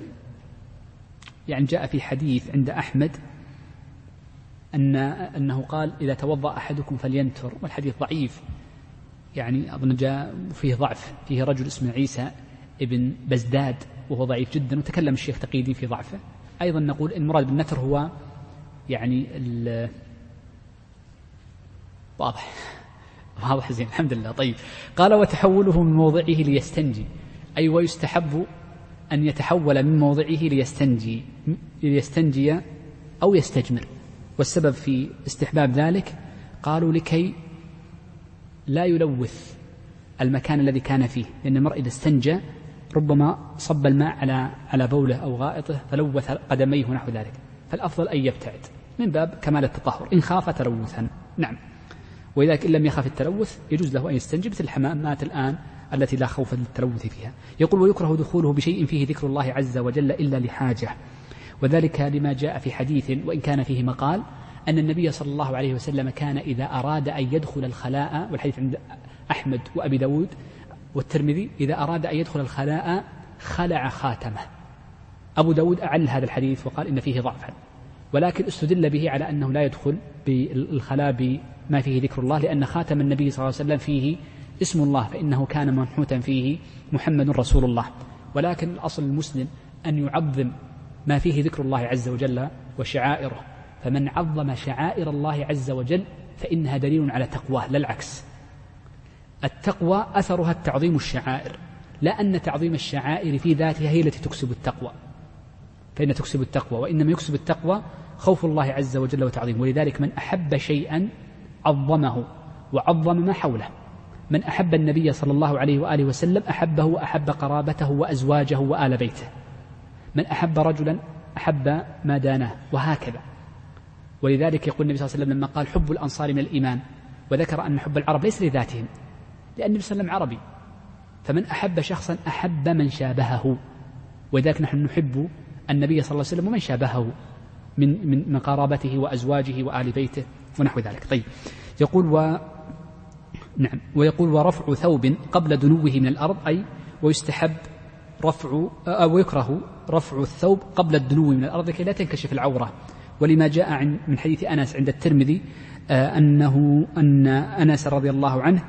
يعني جاء في حديث عند أحمد أن أنه قال إذا توضأ أحدكم فلينتر، والحديث ضعيف، يعني أظن جاء فيه ضعف، فيه رجل اسمه عيسى ابن بزداد وهو ضعيف جدا، وتكلم الشيخ تقي الدين في ضعفه. أيضا نقول المراد بالنتر هو يعني واضح واضح زين الحمد لله. طيب، قال وتحوله من موضعه ليستنجي، أي ويستحب أن يتحول من موضعه ليستنجي ليستنجي أو يستجمر. والسبب في استحباب ذلك قالوا لكي لا يلوث المكان الذي كان فيه، لأن المرء إذا استنجى ربما صب الماء على على بوله أو غائطه فلوث قدميه ونحو ذلك، فالأفضل أن يبتعد من باب كمال التطهر إن خاف تلوثا. نعم، ولذلك إن لم يخاف التلوث يجوز له أن يستنجي مثل الحمامات الآن التي لا خوف للتلوث فيها. يقول ويكره دخوله بشيء فيه ذكر الله عز وجل إلا لحاجة، وذلك لما جاء في حديث وإن كان فيه مقال أن النبي صلى الله عليه وسلم كان إذا أراد أن يدخل الخلاء، والحديث عند أحمد وأبي داود والترمذي، إذا أراد أن يدخل الخلاء خلع خاتمه. أبو داود أعل هذا الحديث وقال إن فيه ضعفا، ولكن استدل به على أنه لا يدخل بالخلاء بما فيه ذكر الله، لأن خاتم النبي صلى الله عليه وسلم فيه اسم الله، فإنه كان منحوتا فيه محمد رسول الله. ولكن الأصل المسلم أن يعظم ما فيه ذكر الله عز وجل وشعائره، فمن عظم شعائر الله عز وجل فإنها دليل على تقواه، لا العكس. التقوى أثرها التعظيم الشعائر، لا أن تعظيم الشعائر في ذاتها هي التي تكسب التقوى، فإن تكسب التقوى، وإنما يكسب التقوى خوف الله عز وجل وتعظيمه. ولذلك من أحب شيئا عظمه وعظم ما حوله. من أحب النبي صلى الله عليه وآله وسلم أحبه وأحب قرابته وأزواجه وآل بيته. من أحب رجلا أحب ما داناه، وهكذا. ولذلك يقول النبي صلى الله عليه وسلم لما قال حب الأنصار من الإيمان، وذكر أن حب العرب ليس لذاتهم، لأن النبي صلى الله عليه وسلم عربي، فمن أحب شخصا أحب من شابهه. ولذلك نحن نحب النبي صلى الله عليه وسلم ومن شابهه من من من قرابته وأزواجه وآل بيته ونحو ذلك. طيب، يقول و نعم ويقول ورفع ثوب قبل دنوه من الأرض، أي ويستحب رفع أو يكره رفع الثوب قبل الدنو من الأرض لكي لا تنكشف العورة. ولما جاء من حديث أنس عند الترمذي أنه أن أنس رضي الله عنه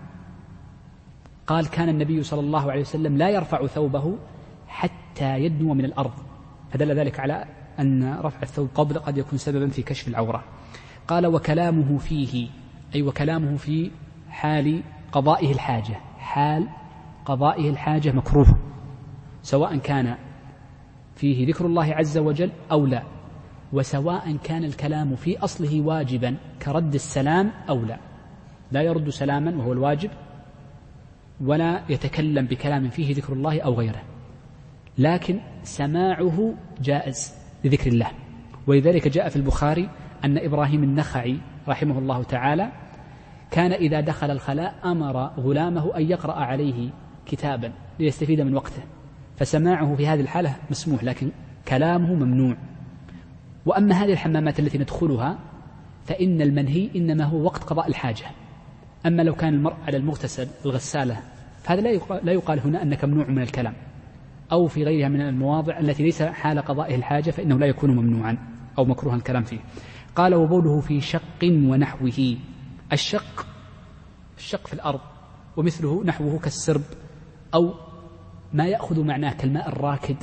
قال كان النبي صلى الله عليه وسلم لا يرفع ثوبه حتى يدنو من الأرض، فدل ذلك على أن رفع الثوب قبل قد يكون سببا في كشف العورة. قال وكلامه فيه، أي وكلامه في حال قضائه الحاجة، حال قضائه الحاجة مكروه، سواء كان فيه ذكر الله عز وجل أو لا. وسواء كان الكلام في أصله واجبا كرد السلام أو لا، لا يرد سلاما وهو الواجب، ولا يتكلم بكلام فيه ذكر الله أو غيره، لكن سماعه جائز لذكر الله. ولذلك جاء في البخاري أن إبراهيم النخعي رحمه الله تعالى كان إذا دخل الخلاء أمر غلامه أن يقرأ عليه كتابا ليستفيد من وقته، فسماعه في هذه الحالة مسموح، لكن كلامه ممنوع. وأما هذه الحمامات التي ندخلها فإن المنهي إنما هو وقت قضاء الحاجة. أما لو كان المرء على المغتسل الغسالة فهذا لا يقال, لا يقال هنا أنك ممنوع من الكلام، أو في غيرها من المواضع التي ليس حال قضاء الحاجة فإنه لا يكون ممنوعا أو مكروها الكلام فيه. قال وبوله في شق ونحوه. الشق الشق في الأرض، ومثله نحوه كالسرب أو ما يأخذ معناه كالماء الراكد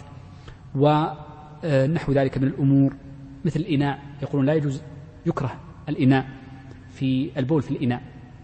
ونحو ذلك من الأمور، مثل الإناء، يقولون لا يجوز، يكره الإناء في البول في الإناء.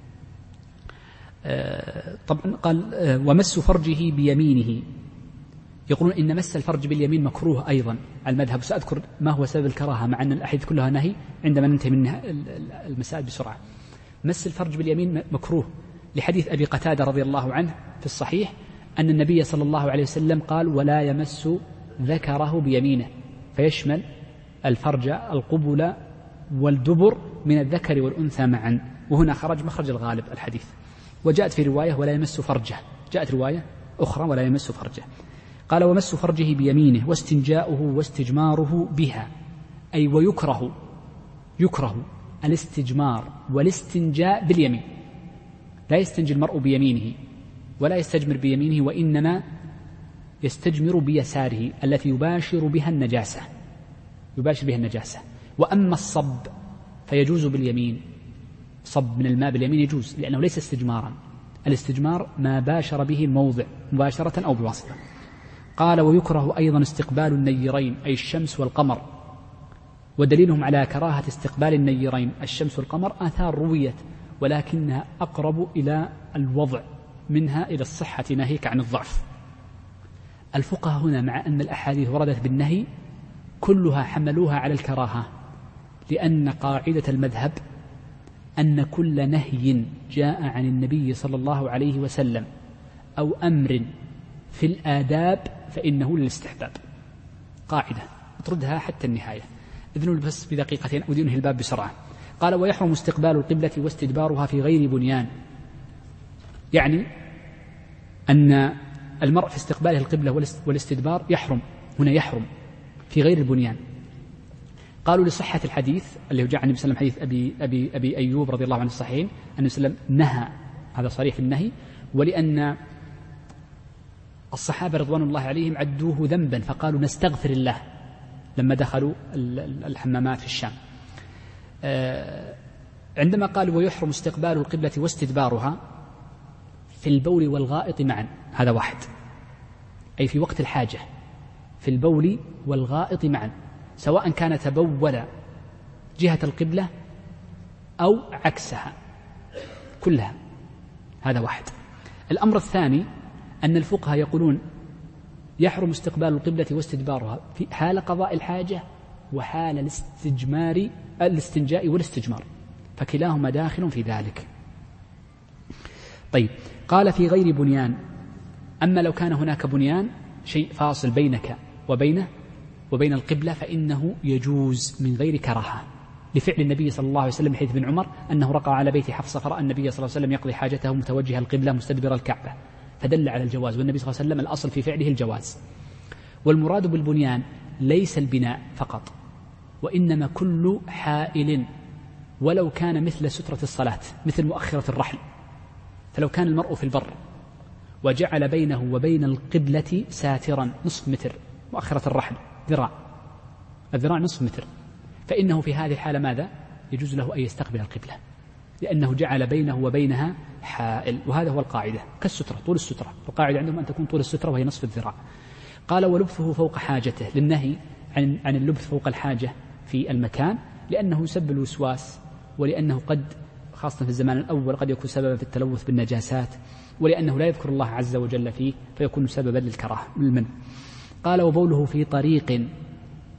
طبعا قال ومس فرجه بيمينه، يقولون إن مس الفرج باليمين مكروه أيضا على المذهب، سأذكر ما هو سبب الكراهة مع أن الأحاديث كلها نهي عندما ننتهي من المسائل بسرعة. مس الفرج باليمين مكروه لحديث أبي قتادة رضي الله عنه في الصحيح أن النبي صلى الله عليه وسلم قال ولا يمس ذكره بيمينه، فيشمل الفرج القبل والدبر من الذكر والأنثى معا، وهنا خرج مخرج الغالب الحديث. وجاءت في رواية ولا يمس فرجه، جاءت رواية أخرى ولا يمس فرجه. قال ومس فرجه بيمينه واستنجاؤه واستجماره بها، أي ويكره يكره الاستجمار والاستنجاء باليمين، لا يستنجي المرء بيمينه ولا يستجمر بيمينه، وإنما يستجمر بيساره التي يباشر بها النجاسة يباشر بها النجاسة. وأما الصب فيجوز باليمين، صب من الماء باليمين يجوز لأنه ليس استجمارا، الاستجمار ما باشر به الموضع مباشرة أو بواسطة. قال ويكره أيضا استقبال النيرين أي الشمس والقمر، ودليلهم على كراهة استقبال النيرين الشمس والقمر آثار رويت ولكنها أقرب إلى الوضع منها إلى الصحة ناهيك عن الضعف. الفقهاء هنا مع أن الأحاديث وردت بالنهي كلها حملوها على الكراهة، لأن قاعدة المذهب أن كل نهي جاء عن النبي صلى الله عليه وسلم أو أمر في الآداب فإنه للاستحباب، قاعدة تردها حتى النهاية. إذن بس بدقيقتين أودي أنهي الباب بسرعة. قال ويحرم استقبال القبلة واستدبارها في غير بنيان، يعني أن المرء في استقباله القبلة والاستدبار يحرم، هنا يحرم في غير البنيان. قالوا لصحة الحديث اللي جاء عن النبي صلى الله عليه وسلم حديث أبي, أبي, أبي أيوب رضي الله عنه الصحيحين أن النبي صلى الله عليه وسلم نهى، هذا صريح في النهي، ولأن الصحابة رضوان الله عليهم عدوه ذنبا فقالوا نستغفر الله لما دخلوا الحمامات في الشام. عندما قالوا ويحرم استقبال القبلة واستدبارها في البول والغائط معا، هذا واحد، أي في وقت الحاجة في البول والغائط معا، سواء كان تبول جهة القبلة أو عكسها كلها، هذا واحد. الأمر الثاني أن الفقهاء يقولون يحرم استقبال القبلة واستدبارها في حال قضاء الحاجة وحال الاستجمار الاستنجاء والاستجمار، فكلاهما داخل في ذلك. طيب قال في غير بنيان، أما لو كان هناك بنيان شيء فاصل بينك وبينه وبين القبلة فإنه يجوز من غير كراهة، لفعل النبي صلى الله عليه وسلم حيث بن عمر أنه رقى على بيت حفصة فرأى النبي صلى الله عليه وسلم يقضي حاجته متوجه القبلة مستدبر الكعبة، فدل على الجواز، والنبي صلى الله عليه وسلم الأصل في فعله الجواز. والمراد بالبنيان ليس البناء فقط، وإنما كل حائل ولو كان مثل سترة الصلاة، مثل مؤخرة الرحل، فلو كان المرء في البر وجعل بينه وبين القبلة ساترا نصف متر، مؤخرة الرحل ذراع، الذراع نصف متر، فإنه في هذه الحالة ماذا؟ يجوز له أن يستقبل القبلة، لأنه جعل بينه وبينها حائل، وهذا هو القاعدة كالسترة، طول السترة، القاعدة عندهم أن تكون طول السترة وهي نصف الذراع. قال ولبثه فوق حاجته، للنهي عن عن اللبث فوق الحاجة في المكان، لأنه يسبب الوسواس، ولأنه قد خاصة في الزمان الأول قد يكون سببا في التلوث بالنجاسات، ولأنه لا يذكر الله عز وجل فيه فيكون سببا للكراهة للمنع. قال وبوله في طريق،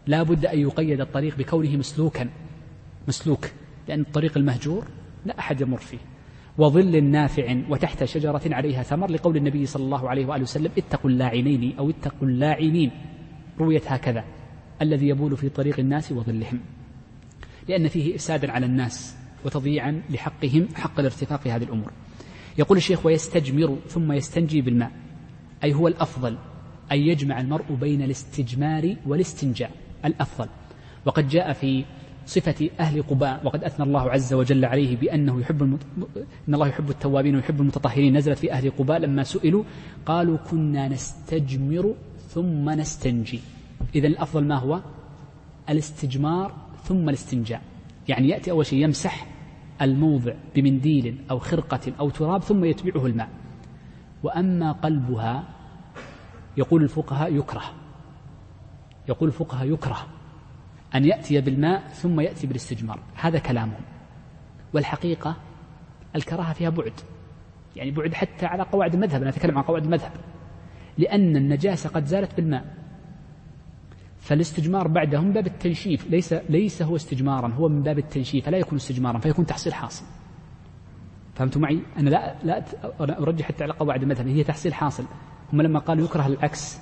لا بد أن يقيد الطريق بكونه مسلوكا مسلوك، لأن الطريق المهجور لا أحد يمر فيه. وظل نافع وتحت شجرة عليها ثمر، لقول النبي صلى الله عليه وآله وسلم اتقوا اللاعنين أو اتقوا اللاعنين، رويت هكذا، الذي يبول في طريق الناس وظلهم، لأن فيه إفسادا على الناس وتضييعا لحقهم حق الارتفاق في هذه الأمور. يقول الشيخ ويستجمر ثم يستنجي بالماء، أي هو الأفضل أن يجمع المرء بين الاستجمار والاستنجاء، الأفضل. وقد جاء في صفة أهل قباء وقد أثنى الله عز وجل عليه بأنه يحب المت... إن الله يحب التوابين ويحب المتطهرين، نزلت في أهل قباء لما سئلوا قالوا كنا نستجمر ثم نستنجي. إذن الأفضل ما هو؟ الاستجمار ثم الاستنجاء، يعني يأتي أول شيء يمسح الموضع بمنديل أو خرقة أو تراب ثم يتبعه الماء. وأما قلبها يقول الفقهاء يكره يقول الفقهاء يكره أن يأتي بالماء ثم يأتي بالاستجمار، هذا كلامهم. والحقيقة الكراهة فيها بعد، يعني بعد حتى على قواعد المذهب، أنا أتكلم عن قواعد المذهب، لأن النجاسة قد زالت بالماء، فالاستجمار بعده من باب التنشيف، ليس ليس هو استجمارا، هو من باب التنشيف، فلا يكون استجمارا، فيكون تحصيل حاصل. فهمتوا معي؟ أنا لا لا أرجح حتى على قواعد المذهب، هي تحصيل حاصل. هم لما قالوا يكره العكس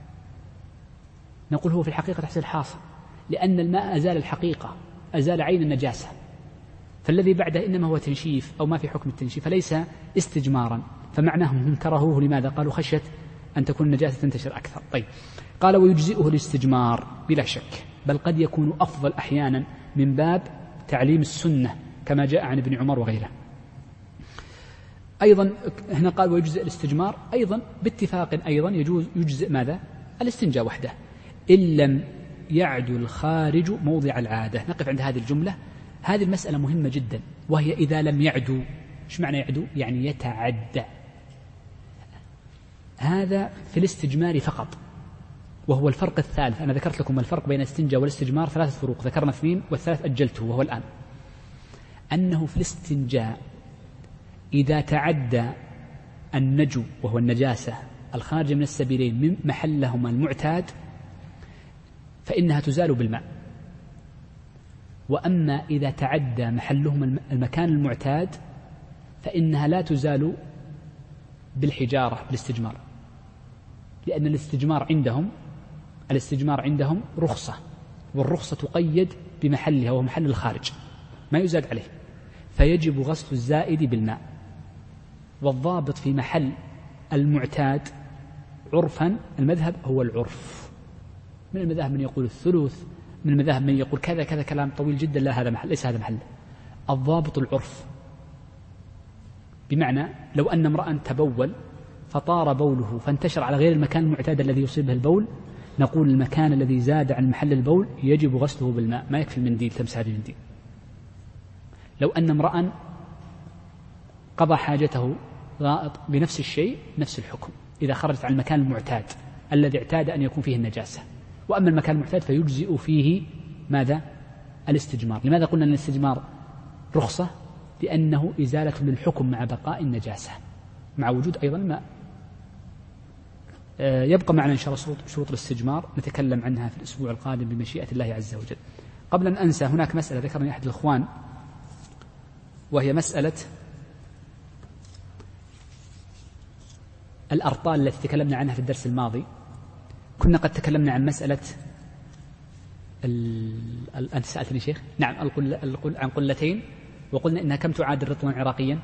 نقول هو في الحقيقة تحصيل حاصل، لأن الماء أزال الحقيقة، أزال عين النجاسة، فالذي بعده إنما هو تنشيف أو ما في حكم التنشيف، فليس استجمارا. فمعناهم هم كرهوه لماذا؟ قالوا خشية أن تكون النجاسة تنتشر أكثر. طيب، قال ويجزئه الاستجمار بلا شك، بل قد يكون أفضل أحيانا من باب تعليم السنة كما جاء عن ابن عمر وغيره. أيضا هنا قال ويجزئ الاستجمار، أيضا باتفاق أيضا يجوز يجزئ ماذا؟ الاستنجاء وحده إن لم يعدو الخارج موضع العادة. نقف عند هذه الجملة، هذه المسألة مهمة جدا، وهي إذا لم يعدو. إيش معنى يعدو؟ يعني يتعدى. هذا في الاستجمار فقط، وهو الفرق الثالث. أنا ذكرت لكم الفرق بين الاستنجاء والاستجمار ثلاثة فروق، ذكرنا اثنين والثالث أجلته وهو الآن، أنه في الاستنجاء إذا تعدى النجو وهو النجاسة الخارجة من السبيلين من محلهما المعتاد فإنها تزال بالماء. وأما إذا تعدى محلهما المكان المعتاد فإنها لا تزال بالحجارة بالاستجمار، لأن الاستجمار عندهم الاستجمار عندهم رخصة، والرخصة تقيد بمحلها وهو محل الخارج ما يزاد عليه، فيجب غسل الزائد بالماء. والضابط في محل المعتاد عرفا المذهب هو العرف. من المذاهب من يقول الثلث، من المذاهب من يقول كذا كذا، كلام طويل جدا، لا هذا محل، ليس هذا محل. الضابط العرف، بمعنى لو أن امرأ تبول فطار بوله فانتشر على غير المكان المعتاد الذي يصيبه البول، نقول المكان الذي زاد عن محل البول يجب غسله بالماء، ما يكفي المنديل تمسح بالمنديل. لو أن امرأ قضى حاجته غائط بنفس الشيء نفس الحكم إذا خرجت عن المكان المعتاد الذي اعتاد أن يكون فيه النجاسة. وأما المكان المعتاد فيجزئ فيه ماذا؟ الاستجمار. لماذا قلنا أن الاستجمار رخصة؟ لأنه إزالة للحكم مع بقاء النجاسة مع وجود أيضا الماء. يبقى معنا إن شاء الله شروط الاستجمار نتكلم عنها في الأسبوع القادم بمشيئة الله عز وجل. قبل أن أنسى، هناك مسألة ذكرني أحد الإخوان، وهي مسألة الأرطال التي تكلمنا عنها في الدرس الماضي. كنا قد تكلمنا عن مسألة ال... أنت سألتني شيخ؟ نعم، القل... القل... عن قلتين، وقلنا إنها كم تعادل رطلا عراقيا؟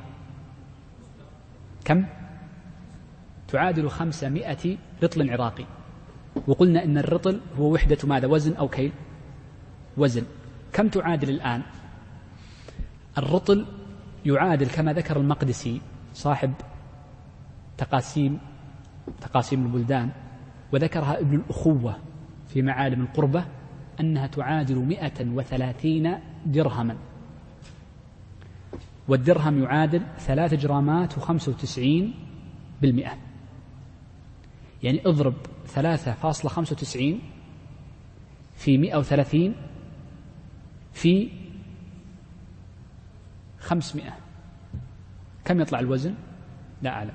كم؟ تعادل خمسمائة رطل عراقي. وقلنا إن الرطل هو وحدة ماذا؟ وزن أو كيل؟ وزن. كم تعادل الآن؟ الرطل يعادل كما ذكر المقدسي صاحب تقاسيم تقاسيم البلدان، وذكرها ابن الأخوة في معالم القربة، أنها تعادل مئة وثلاثين درهما، والدرهم يعادل ثلاث جرامات وخمسة وتسعين بالمئة، يعني اضرب ثلاثة فاصلة خمسة وتسعين في مئة وثلاثين في خمسمائة، كم يطلع الوزن؟ لا أعلم.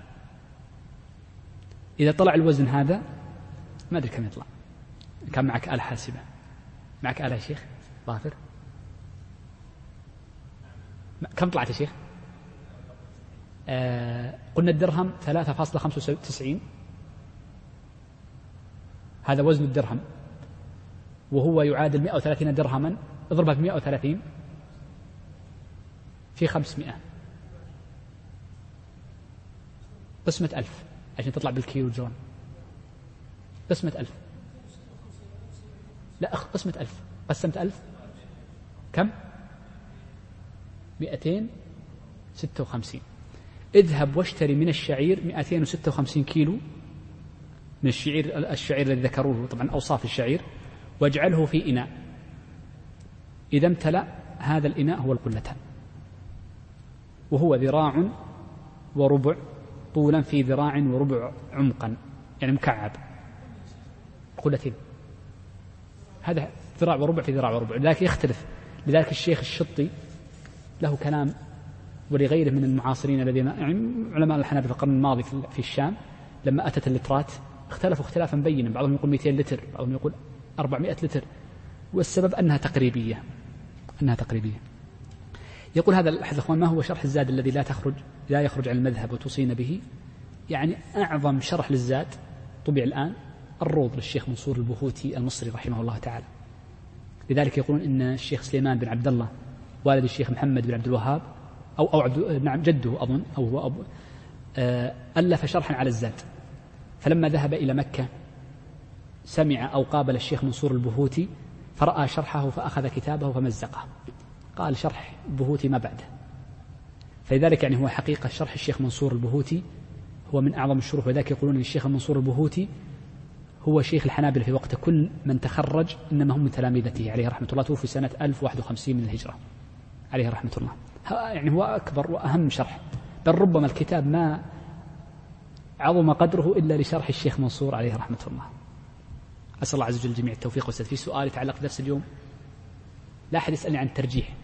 إذا طلع الوزن هذا ما أدري كم يطلع، كان معك آلة حاسبة، معك آلة يا شيخ ظافر؟ كم طلعت يا شيخ؟ آه قلنا الدرهم ثلاثة فاصلة خمسة وتسعين، هذا وزن الدرهم، وهو يعادل مئة وثلاثين درهما. اضربها بمئة وثلاثين في خمسمائة، قسمة ألف عشان تطلع بالكيلو جرام. قسمة ألف، لا أخ قسمة ألف، قسمت ألف كم؟ مئتين ستة وخمسين. اذهب واشتري من الشعير مئتين وستة وخمسين كيلو من الشعير، الشعير الذي ذكروه طبعا أوصاف الشعير، واجعله في إناء. إذا امتلأ هذا الإناء هو القلتان، وهو ذراع وربع طولا في ذراع وربع عمقا، يعني مكعب قلتين، هذا ذراع وربع في ذراع وربع، لكن يختلف. لذلك الشيخ الشطي له كلام، ولغيره من المعاصرين الذين يعني علماء الحنابلة في القرن الماضي في الشام لما أتت اللترات اختلفوا اختلافا بينا، بعضهم يقول مئتين لتر، بعضهم يقول أربعمائة لتر، والسبب أنها تقريبية أنها تقريبية. يقول هذا أحد الأخوان: ما هو شرح الزاد الذي لا تخرج لا يخرج عن المذهب وتوصين به؟ يعني أعظم شرح للزاد طبع الآن الروض للشيخ منصور البهوتي المصري رحمه الله تعالى. لذلك يقولون إن الشيخ سليمان بن عبد الله والد الشيخ محمد بن عبد الوهاب أو أو عبد نعم جده أظن أو هو أبو ألف شرحا على الزاد، فلما ذهب إلى مكة سمع أو قابل الشيخ منصور البهوتي فرأى شرحه فأخذ كتابه فمزقه، قال شرح البهوتي ما بعده. فلذلك يعني هو حقيقة شرح الشيخ منصور البهوتي هو من أعظم الشروح، وذلك يقولون الشيخ منصور البهوتي هو شيخ الحنابلة في وقت كل من تخرج إنما هم من تلامذته عليه رحمة الله، توفي سنة ألف وواحد وخمسين من الهجرة عليه رحمة الله. يعني هو أكبر وأهم شرح، بل ربما الكتاب ما عظم قدره إلا لشرح الشيخ منصور عليه رحمة الله. أسأل الله عز وجل جميع التوفيق والسداد. في سؤال يتعلق بدرس اليوم؟ لا أحد يسألني عن الترجيح.